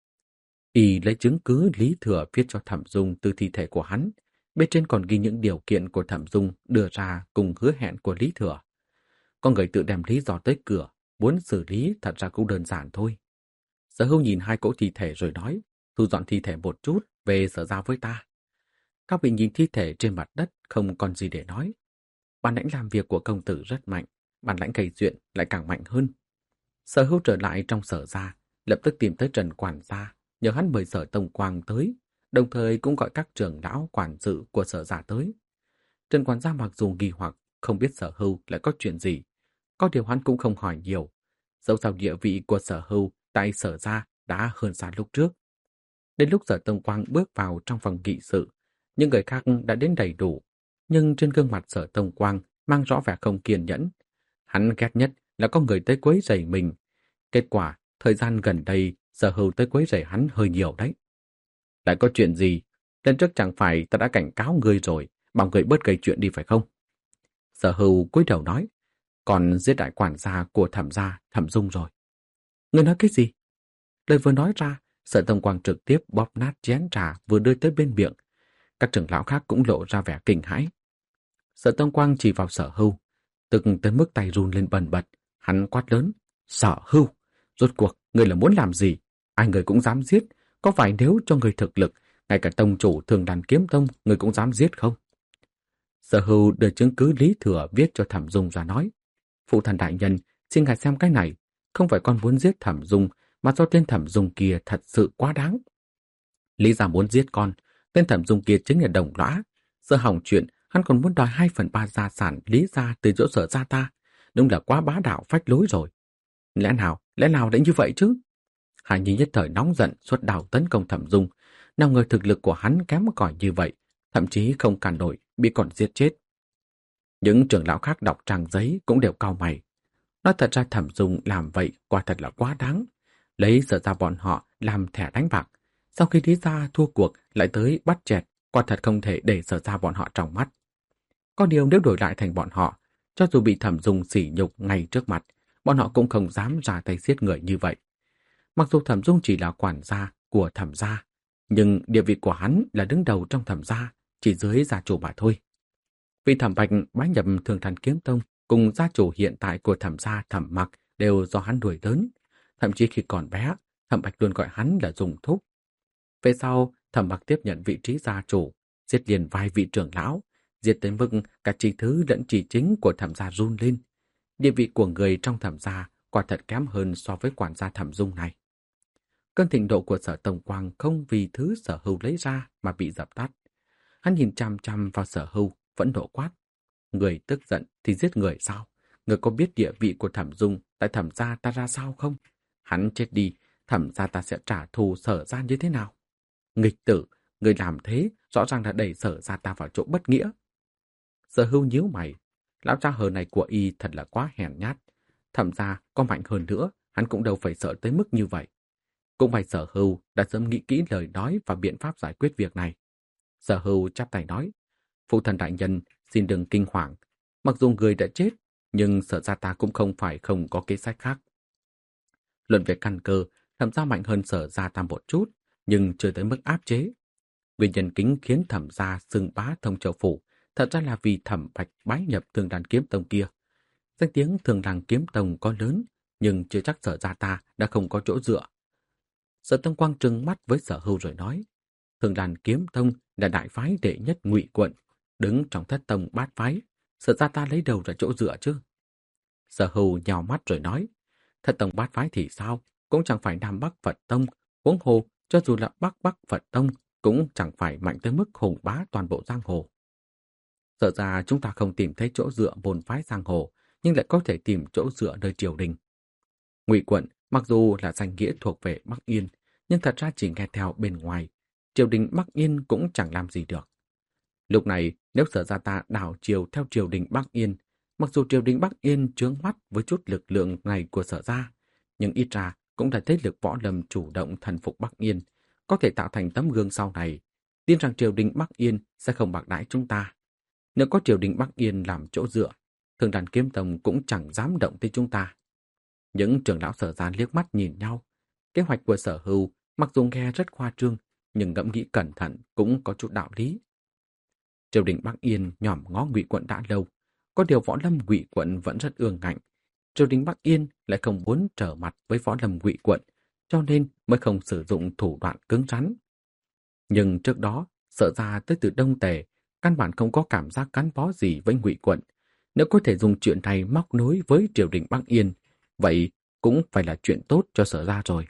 Y lấy chứng cứ Lý Thừa viết cho Thẩm Dung từ thi thể của hắn, bên trên còn ghi những điều kiện của Thẩm Dung đưa ra cùng hứa hẹn của Lý Thừa. Có người tự đem lý do tới cửa, muốn xử lý thật ra cũng đơn giản thôi. Sở Hưu nhìn hai cỗ thi thể rồi nói: "Thu dọn thi thể một chút, về Sở gia với ta." Cao Bị nhìn thi thể trên mặt đất không còn gì để nói. Bản lãnh làm việc của công tử rất mạnh, bản lãnh gây chuyện lại càng mạnh hơn. Sở Hưu trở lại trong Sở gia, lập tức tìm tới Trần quản gia, nhờ hắn mời Sở Tông Quang tới, đồng thời cũng gọi các trưởng lão quản sự của Sở gia tới. Trần quản gia mặc dù nghi hoặc không biết Sở Hưu lại có chuyện gì, có điều hắn cũng không hỏi nhiều. Dẫu sao địa vị của Sở Hưu tại Sở gia đã hơn xa lúc trước. Đến lúc Sở Tông Quang bước vào trong phòng nghị sự, những người khác đã đến đầy đủ, nhưng trên gương mặt Sở Tông Quang mang rõ vẻ không kiên nhẫn. Hắn ghét nhất là có người tới quấy rầy mình. Kết quả, thời gian gần đây, Sở Hưu tới quấy rầy hắn hơi nhiều đấy. "Lại có chuyện gì? Lần trước chẳng phải ta đã cảnh cáo ngươi rồi, bảo ngươi bớt gây chuyện đi phải không?" Sở Hưu cúi đầu nói: "Còn giết đại quản gia của Thẩm gia, Thẩm Dung rồi." "Ngươi nói cái gì?" Lời vừa nói ra, Sở Tông Quang trực tiếp bóp nát chén trà vừa đưa tới bên miệng. Các trưởng lão khác cũng lộ ra vẻ kinh hãi. Sở Tông Quang chỉ vào Sở Hưu, tức tới mức tay run lên bần bật. Hắn quát lớn: "Sở Hưu, rốt cuộc ngươi là muốn làm gì? Ai người cũng dám giết, có phải nếu cho ngươi thực lực, ngay cả tông chủ Thường Đàn Kiếm Tông ngươi cũng dám giết không?" Sở Hưu đưa chứng cứ Lý Thừa viết cho Thẩm Dung ra nói: "Phụ thần đại nhân, xin ngài xem cái này, không phải con muốn giết Thẩm Dung, mà do tên Thẩm Dung kia thật sự quá đáng. Lý gia muốn giết con, tên Thẩm Dung kia chính là đồng lõa. Giờ hỏng chuyện, hắn còn muốn đòi 2/3 gia sản Lý gia từ chỗ Sở gia ta. Đúng là quá bá đạo phách lối rồi. Lẽ nào lại như vậy chứ?" Hải Nhi nhất thời nóng giận xuất đao tấn công Thẩm Dung. Nào ngờ thực lực của hắn kém cỏi như vậy, thậm chí không cản nổi, bị còn giết chết. Những trưởng lão khác đọc trang giấy cũng đều cau mày. Nói thật ra Thẩm Dung làm vậy quả thật là quá đáng. Lấy Sở gia bọn họ làm thẻ đánh bạc. Sau khi Lý gia thua cuộc lại tới bắt chẹt, quả thật không thể để Sở gia bọn họ trong mắt. Có điều nếu đổi lại thành bọn họ, cho dù bị Thẩm Dung sỉ nhục ngay trước mặt, bọn họ cũng không dám ra tay giết người như vậy. Mặc dù Thẩm Dung chỉ là quản gia của Thẩm gia, nhưng địa vị của hắn là đứng đầu trong Thẩm gia, chỉ dưới gia chủ mà thôi. Vì Thẩm Bạch bái nhập Thường Đàn Kiếm Tông cùng gia chủ hiện tại của Thẩm gia Thẩm Mặc đều do hắn nuôi lớn. Thậm chí khi còn bé, Thẩm Bạch luôn gọi hắn là Dung thúc. Về sau, Thẩm Mặc tiếp nhận vị trí gia chủ, giết liền vài vị trưởng lão, giết tới mức cả chỉ thứ lẫn chỉ chính của Thẩm gia run lên. Địa vị của người trong Thẩm gia quả thật kém hơn so với quản gia Thẩm Dung này. Cơn thịnh nộ của Sở Tông Quang không vì thứ Sở Hưu lấy ra mà bị dập tắt. Hắn nhìn chằm chằm vào Sở Hưu, vẫn nộ quát. Người tức giận thì giết người sao? Người có biết địa vị của Thẩm Dung tại Thẩm gia ta ra sao không? Hắn chết đi, Thẩm gia ta sẽ trả thù Sở gia như thế nào? Nghịch tử, người làm thế rõ ràng là đẩy Sở gia ta vào chỗ bất nghĩa. Sở Hưu nhíu mày, lão cha hờ này của y thật là quá hèn nhát. Thẩm gia có mạnh hơn nữa, hắn cũng đâu phải sợ tới mức như vậy. Cũng phải Sở Hưu đã sớm nghĩ kỹ lời nói và biện pháp giải quyết việc này. Sở Hưu chắp tay nói, phụ thần đại nhân xin đừng kinh hoàng. Mặc dù người đã chết, nhưng Sở gia ta cũng không phải không có kế sách khác. Luận về căn cơ, Thẩm gia mạnh hơn Sở gia ta một chút, nhưng chưa tới mức áp chế. Nguyên nhân chính khiến Thẩm gia xưng bá Thông Châu phủ, thật ra là vì Thẩm Bạch bái nhập Thường Đàn Kiếm Tông kia. Danh tiếng Thường Đàn Kiếm Tông có lớn, nhưng chưa chắc Sở gia ta đã không có chỗ dựa. Sở Tông Quang trừng mắt với Sở Hưu rồi nói, Thường Đàn Kiếm Tông là đại phái đệ nhất Ngụy quận, đứng trong thất tông bát phái, Sở gia ta lấy đầu ra chỗ dựa chứ? Sở Hưu nhào mắt rồi nói, thất tông bát phái thì sao, cũng chẳng phải Nam Bắc Phật Tông, huống hồ cho dù là Bắc Bắc Phật Tông cũng chẳng phải mạnh tới mức hùng bá toàn bộ giang hồ. Sợ ra chúng ta không tìm thấy chỗ dựa môn phái giang hồ, nhưng lại có thể tìm chỗ dựa nơi triều đình. Ngụy quận mặc dù là danh nghĩa thuộc về Bắc Yên, nhưng thật ra chỉ nghe theo bên ngoài, triều đình Bắc Yên cũng chẳng làm gì được. Lúc này, nếu Sở gia ta đảo chiều theo triều đình Bắc Yên, mặc dù triều đình Bắc Yên chướng mắt với chút lực lượng này của Sở gia, nhưng ít ra cũng là thế lực võ lâm chủ động thần phục Bắc Yên, có thể tạo thành tấm gương sau này, tin rằng triều đình Bắc Yên sẽ không bạc đãi chúng ta. Nếu có triều đình Bắc Yên làm chỗ dựa, Thường Đàn Kiếm Tông cũng chẳng dám động tới chúng ta. Những trưởng lão Sở gia liếc mắt nhìn nhau. Kế hoạch của Sở Hưu mặc dù nghe rất khoa trương, nhưng ngẫm nghĩ cẩn thận cũng có chút đạo lý. Triều đình Bắc Yên nhòm ngó Ngụy quận đã lâu, có điều võ lâm Ngụy quận vẫn rất ương ngạnh. Triều đình Bắc Yên lại không muốn trở mặt với võ lâm Ngụy quận, cho nên mới không sử dụng thủ đoạn cứng rắn. Nhưng trước đó, Sở gia tới từ Đông Tề, căn bản không có cảm giác gắn bó gì với Ngụy quận. Nếu có thể dùng chuyện này móc nối với triều đình Bắc Yên, vậy cũng phải là chuyện tốt cho Sở gia rồi.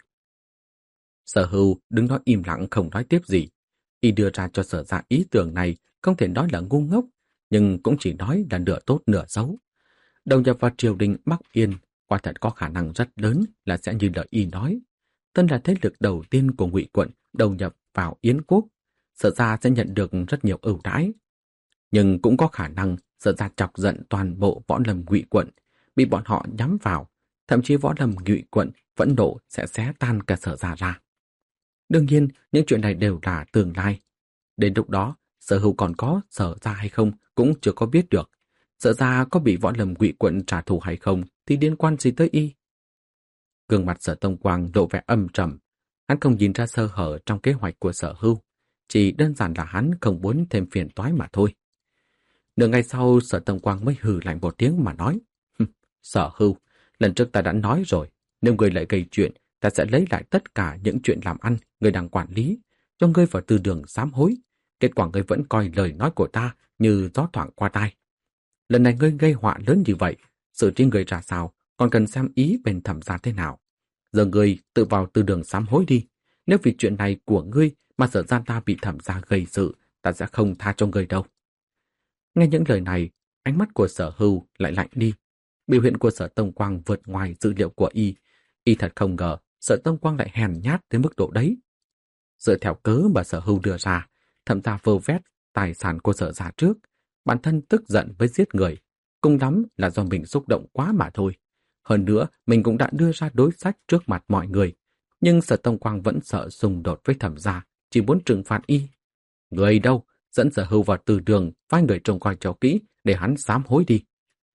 Sở Hưu đứng đó im lặng không nói tiếp gì. Y đưa ra cho Sở gia ý tưởng này không thể nói là ngu ngốc, nhưng cũng chỉ nói là nửa tốt nửa xấu. Đầu nhập vào triều đình Bắc Yên, quả thật có khả năng rất lớn là sẽ như lời Y nói. Tân là thế lực đầu tiên của Ngụy quận đầu nhập vào Yến quốc, Sở gia sẽ nhận được rất nhiều ưu đãi. Nhưng cũng có khả năng Sở gia chọc giận toàn bộ võ lâm Ngụy quận, bị bọn họ nhắm vào, thậm chí võ lâm Ngụy quận phẫn nộ sẽ xé tan cả Sở gia ra. Đương nhiên, những chuyện này đều là tương lai. Đến lúc đó, Sở Hưu còn có Sở gia hay không cũng chưa có biết được. Sở gia có bị võ lâm Ngụy quận trả thù hay không thì liên quan gì tới Y? Gương mặt Sở Tông Quang lộ vẻ âm trầm. Hắn không nhìn ra sơ hở trong kế hoạch của Sở Hưu, chỉ đơn giản là hắn không muốn thêm phiền toái mà thôi. Nửa ngày sau, Sở Tông Quang mới hừ lạnh một tiếng mà nói, Sở Hưu, lần trước ta đã nói rồi, nếu người lại gây chuyện, ta sẽ lấy lại tất cả những chuyện làm ăn người đang quản lý, cho ngươi vào từ đường sám hối. Kết quả ngươi vẫn coi lời nói của ta như gió thoảng qua tai. Lần này ngươi gây họa lớn như vậy, xử trí người ra sao, còn cần xem ý bên Thẩm gia thế nào. Giờ ngươi tự vào từ đường sám hối đi. Nếu vì chuyện này của ngươi mà Sở gia ta bị Thẩm gia gây sự, ta sẽ không tha cho ngươi đâu. Nghe những lời này, ánh mắt của Sở Hưu lại lạnh đi. Biểu hiện của Sở Tông Quang vượt ngoài dữ liệu của Y. Y thật không ngờ Sở Tông Quang lại hèn nhát tới mức độ đấy. Dựa theo cớ mà Sở Hưu đưa ra, Thẩm gia vơ vét tài sản của Sở gia trước, bản thân tức giận với giết người, cùng lắm là do mình xúc động quá mà thôi. Hơn nữa, mình cũng đã đưa ra đối sách trước mặt mọi người, nhưng Sở Tông Quang vẫn sợ xung đột với Thẩm gia, chỉ muốn trừng phạt Y. Người đâu, dẫn Sở Hưu vào từ đường, phái người trông coi cho kỹ để hắn sám hối đi.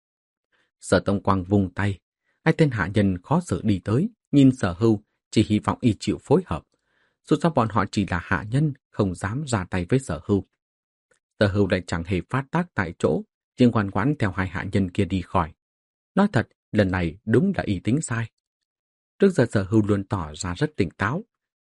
Sở Tông Quang vung tay, hai tên hạ nhân khó xử đi tới, nhìn Sở Hưu, chỉ hy vọng Y chịu phối hợp. Dù sao bọn họ chỉ là hạ nhân, không dám ra tay với Sở Hưu. Sở Hưu lại chẳng hề phát tác tại chỗ, chỉ ngoan ngoãn theo hai hạ nhân kia đi khỏi. Nói thật, lần này đúng là Y tính sai. Trước giờ Sở Hưu luôn tỏ ra rất tỉnh táo,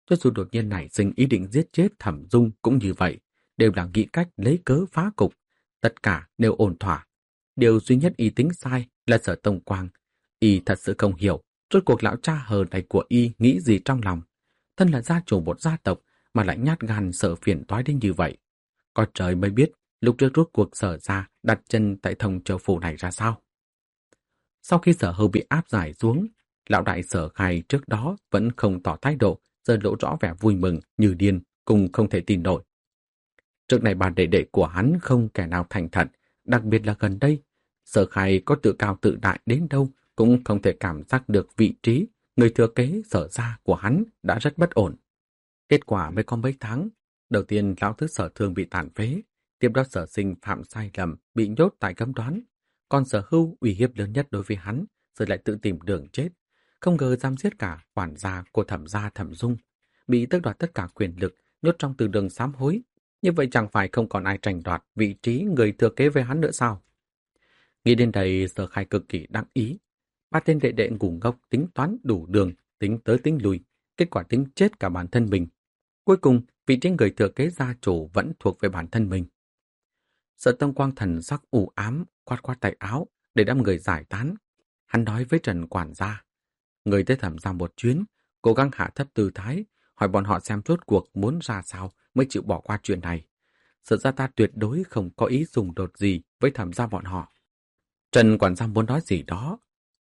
Cho dù đột nhiên nảy sinh ý định giết chết Thẩm Dung cũng như vậy, đều là nghĩ cách lấy cớ phá cục. Tất cả đều ổn thỏa. Điều duy nhất y tính sai là Sở Tông Quang. Y thật sự không hiểu, rốt cuộc lão cha hờ này của y nghĩ gì trong lòng. Thân là gia chủ một gia tộc mà lại nhát gan sợ phiền toái đến như vậy. Có trời mới biết lúc trước rốt cuộc Sở gia đặt chân tại Thông Châu phủ này ra sao. Sau khi Sở Hưu bị áp giải xuống, lão đại Sở Khai trước đó vẫn không tỏ thái độ, giờ lộ rõ vẻ vui mừng như điên, cùng không thể tin nổi. Trước này bà đệ đệ của hắn không kẻ nào thành thật, đặc biệt là gần đây, Sở Khai có tự cao tự đại đến đâu cũng không thể cảm giác được vị trí người thừa kế Sở gia của hắn đã rất bất ổn. Kết quả mới có mấy tháng, đầu tiên lão thứ Sở Thương bị tàn phế, tiếp đó Sở Sinh phạm sai lầm bị nhốt tại cấm đoán, còn Sở Hưu uy hiếp lớn nhất đối với hắn rồi lại tự tìm đường chết, không ngờ dám giết cả quản gia của Thẩm gia Thẩm Dung, bị tước đoạt tất cả quyền lực, nhốt trong từ đường sám hối. Như vậy chẳng phải không còn ai tranh đoạt vị trí người thừa kế với hắn nữa sao? Nghĩ đến đây, Sở Khai cực kỳ đắc ý. Ba tên đệ đệ ngu ngốc tính toán đủ đường, tính tới tính lui, kết quả tính chết cả bản thân mình. Cuối cùng, vị trí người thừa kế gia chủ vẫn thuộc về bản thân mình. Sở Tông Quang thần sắc u ám, quát quát tay áo để đám người giải tán. Hắn nói với Trần quản gia, người tới Thẩm gia một chuyến, cố gắng hạ thấp tư thái, hỏi bọn họ xem rốt cuộc muốn ra sao mới chịu bỏ qua chuyện này. Sở ra ta tuyệt đối không có ý xung đột gì với Thẩm gia bọn họ. Trần quản gia muốn nói gì đó.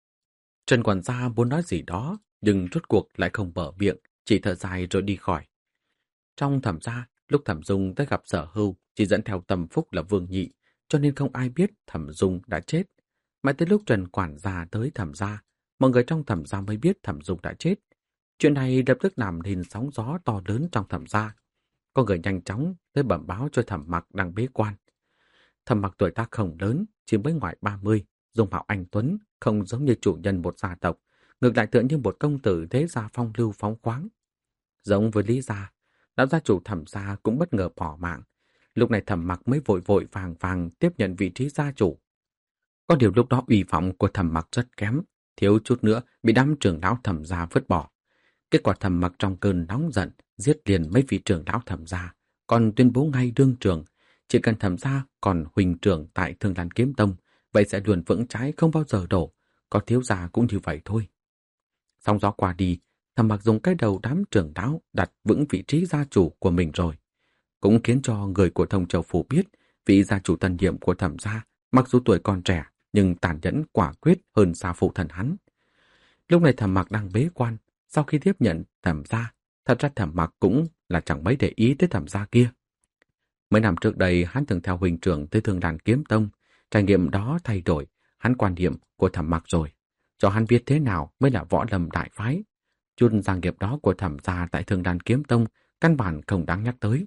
Nhưng rốt cuộc lại không mở miệng, chỉ thở dài rồi đi khỏi. Trong Thẩm gia, lúc Thẩm Dung tới gặp Sở Hưu, chỉ dẫn theo tâm phúc là Vương Nhị, cho nên không ai biết Thẩm Dung đã chết. Mãi tới lúc Trần quản gia tới Thẩm gia, mọi người trong Thẩm gia mới biết Thẩm Dung đã chết. Chuyện này lập tức làm nên sóng gió to lớn trong Thẩm gia. Có người nhanh chóng tới bẩm báo cho Thẩm Mặc đang bế quan. Thẩm Mặc tuổi tác không lớn, chỉ mới ngoài 30, dung mạo anh tuấn, không giống như chủ nhân một gia tộc, ngược lại tựa như một công tử thế gia phong lưu phóng khoáng. Giống với Lý gia, lão gia chủ Thẩm gia cũng bất ngờ bỏ mạng. Lúc này Thẩm Mặc mới vội vội vàng vàng tiếp nhận vị trí gia chủ. Có điều lúc đó uy vọng của Thẩm Mặc rất kém, thiếu chút nữa bị đám trưởng lão Thẩm gia vứt bỏ. Kết quả Thẩm Mặc trong cơn nóng giận giết liền mấy vị trưởng lão Thẩm gia, còn tuyên bố ngay đương trường, chỉ cần Thẩm gia còn huynh trưởng tại Thương Lan Kiếm Tông, vậy sẽ luôn vững trái không bao giờ đổ, có thiếu gia cũng như vậy thôi. Sóng gió qua đi, Thẩm Mặc dùng cái đầu đám trưởng lão đặt vững vị trí gia chủ của mình rồi, cũng khiến cho người của Thông Châu phủ biết vị gia chủ tân nhiệm của Thẩm gia mặc dù tuổi còn trẻ nhưng tàn nhẫn quả quyết hơn xa phụ thần hắn. Lúc này Thẩm Mặc đang bế quan, sau khi tiếp nhận Thẩm gia, thật ra Thẩm Mặc cũng là chẳng mấy để ý tới Thẩm gia kia. Mấy năm trước đây hắn từng theo huynh trưởng tới Thương Lan Kiếm Tông, trải nghiệm đó thay đổi hắn quan điểm của Thẩm Mặc rồi, cho hắn biết thế nào mới là võ lâm đại phái. Chút gia nghiệp đó của Thẩm gia tại Thương Lan Kiếm Tông căn bản không đáng nhắc tới.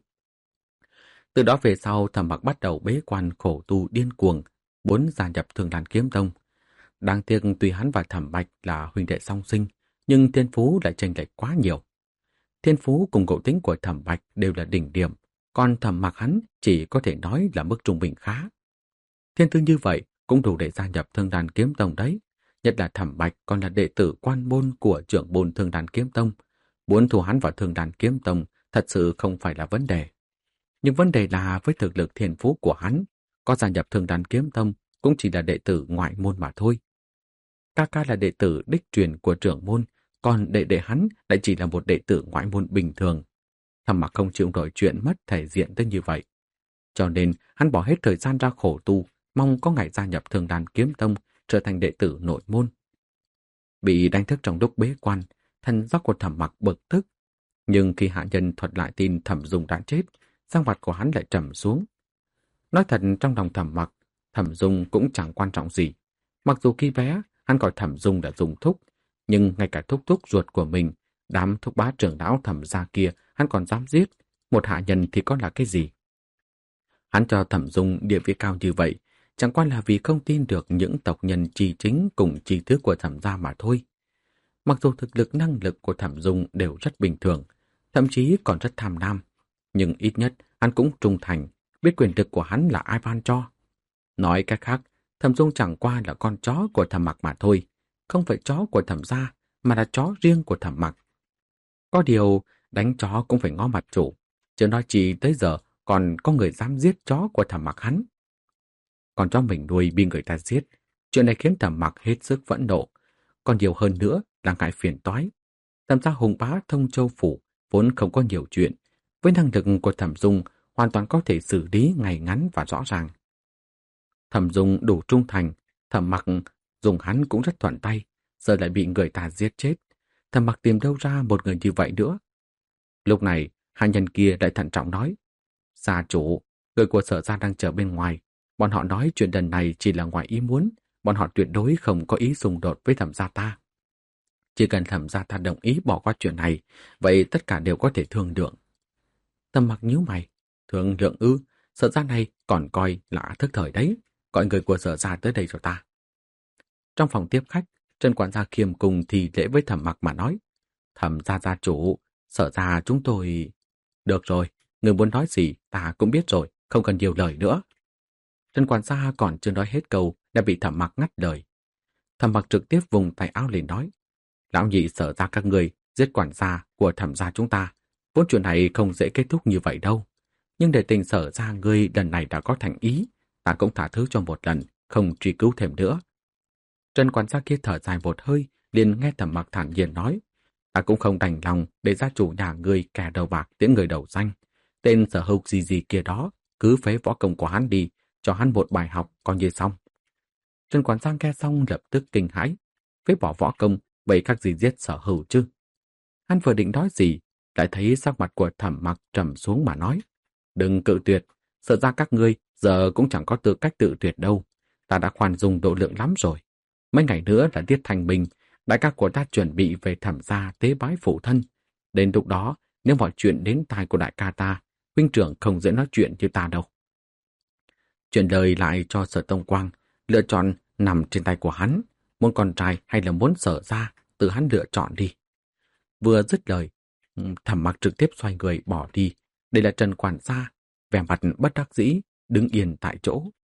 Từ đó về sau, Thẩm Mặc bắt đầu bế quan khổ tu điên cuồng, muốn gia nhập Thương Lan Kiếm Tông. Đáng tiếc tuy hắn và Thẩm Bạch là huynh đệ song sinh, nhưng thiên phú lại chênh lệch quá nhiều. Thiên phú cùng ngộ tính của Thẩm Bạch đều là đỉnh điểm, còn Thẩm Mặc hắn chỉ có thể nói là mức trung bình khá. Thiên tư như vậy cũng đủ để gia nhập Thương Lan Kiếm Tông đấy, nhất là Thẩm Bạch còn là đệ tử quan môn của trưởng môn Thương Lan Kiếm Tông. Muốn thu hắn vào Thương Lan Kiếm Tông thật sự không phải là vấn đề. Nhưng vấn đề là với thực lực thiên phú của hắn, có gia nhập Thương Lan Kiếm Tông cũng chỉ là đệ tử ngoại môn mà thôi. Ca ca là đệ tử đích truyền của trưởng môn, còn đệ đệ hắn lại chỉ là một đệ tử ngoại môn bình thường. Thẩm Mặc không chịu nổi chuyện mất thể diện tới như vậy. Cho nên hắn bỏ hết thời gian ra khổ tu, mong có ngày gia nhập Thương Lan Kiếm Tông, trở thành đệ tử nội môn. Bị đánh thức trong lúc bế quan, thân giác của Thẩm Mặc bực tức. Nhưng khi hạ nhân thuật lại tin Thẩm Dung đã chết, sắc mặt của hắn lại trầm xuống. Nói thật, trong lòng Thẩm Mặc, Thẩm Dung cũng chẳng quan trọng gì. Mặc dù khi bé, hắn gọi Thẩm Dung là Dung thúc, nhưng ngay cả thúc thúc ruột của mình, đám thúc bá trưởng lão Thẩm gia kia, hắn còn dám giết. Một hạ nhân thì có là cái gì? Hắn cho Thẩm Dung địa vị cao như vậy, chẳng qua là vì không tin được những tộc nhân tri chính cùng tri thức của Thẩm gia mà thôi. Mặc dù thực lực năng lực của Thẩm Dung đều rất bình thường, thậm chí còn rất tham lam, nhưng ít nhất hắn cũng trung thành, biết quyền lực của hắn là ai ban cho. Nói cách khác, Thẩm Dung chẳng qua là con chó của Thẩm Mặc mà thôi, không phải chó của Thẩm gia, mà là chó riêng của Thẩm Mặc. Có điều, đánh chó cũng phải ngó mặt chủ, chứ nói chi tới giờ còn có người dám giết chó của Thẩm Mặc hắn. Còn chó mình nuôi bị người ta giết, chuyện này khiến Thẩm Mặc hết sức phẫn nộ. Còn nhiều hơn nữa là ngại phiền toái. Thẩm gia hùng bá Thông Châu phủ vốn không có nhiều chuyện, với năng lực của Thẩm Dung hoàn toàn có thể xử lý ngay ngắn và rõ ràng. Thẩm Dung đủ trung thành, Thẩm Mặc dùng hắn cũng rất thuận tay, giờ lại bị người ta giết chết. Thẩm Mặc tìm đâu ra một người như vậy nữa? Lúc này, hai nhân kia lại thận trọng nói: "Gia chủ, người của Sở gia đang chờ bên ngoài. Bọn họ nói chuyện lần này chỉ là ngoài ý muốn, bọn họ tuyệt đối không có ý xung đột với Thẩm gia ta. Chỉ cần Thẩm gia ta đồng ý bỏ qua chuyện này, vậy tất cả đều có thể thương lượng." Thẩm Mặc nhíu mày: "Thương lượng ư? Sở gia này còn coi là thức thời đấy, gọi người của Sở gia tới đây cho ta." Trong phòng tiếp khách, Trần quản gia khiêm cùng thì lễ với Thẩm Mặc mà nói: "Thẩm gia gia chủ, Sở gia chúng tôi..." "Được rồi, người muốn nói gì ta cũng biết rồi, không cần nhiều lời nữa." Trần quản gia còn chưa nói hết câu đã bị Thẩm Mặc ngắt lời. Thẩm Mặc trực tiếp vùng tay áo lên nói: "Lão nhị Sở gia các người giết quản gia của Thẩm gia chúng ta, vốn chuyện này không dễ kết thúc như vậy đâu. Nhưng để tình Sở gia ngươi lần này đã có thành ý, ta cũng thả thứ cho một lần, không truy cứu thêm nữa." Trần quản gia kia thở dài một hơi, liền nghe Thẩm Mặc thản nhiên nói: "Ta cũng không đành lòng để gia chủ nhà ngươi kẻ đầu bạc tiễn người đầu xanh. Tên Sở Hục gì gì kia đó, cứ phế võ công của hắn đi, cho hắn một bài học coi như xong." Trần quản gia nghe xong lập tức kinh hãi: "Phế bỏ võ công, vậy khác gì giết Sở Hữu chứ?" Hắn vừa định nói gì, lại thấy sắc mặt của Thẩm Mặc trầm xuống mà nói: "Đừng cự tuyệt, Sở ra các ngươi giờ cũng chẳng có tư cách tự tuyệt đâu. Ta đã khoan dung độ lượng lắm rồi. Mấy ngày nữa là tiết thanh minh, đại ca của ta chuẩn bị về Thẩm gia tế bái phụ thân. Đến lúc đó, nếu mọi chuyện đến tai của đại ca ta, huynh trưởng không dễ nói chuyện như ta đâu." Chuyển lời lại cho Sở Tông Quang, lựa chọn nằm trên tay của hắn, muốn con trai hay là muốn Sở ra, tự hắn lựa chọn đi. Vừa dứt lời, Thẩm Mặc trực tiếp xoay người bỏ đi. Đây là Trần quản gia, vẻ mặt bất đắc dĩ, đứng yên tại chỗ.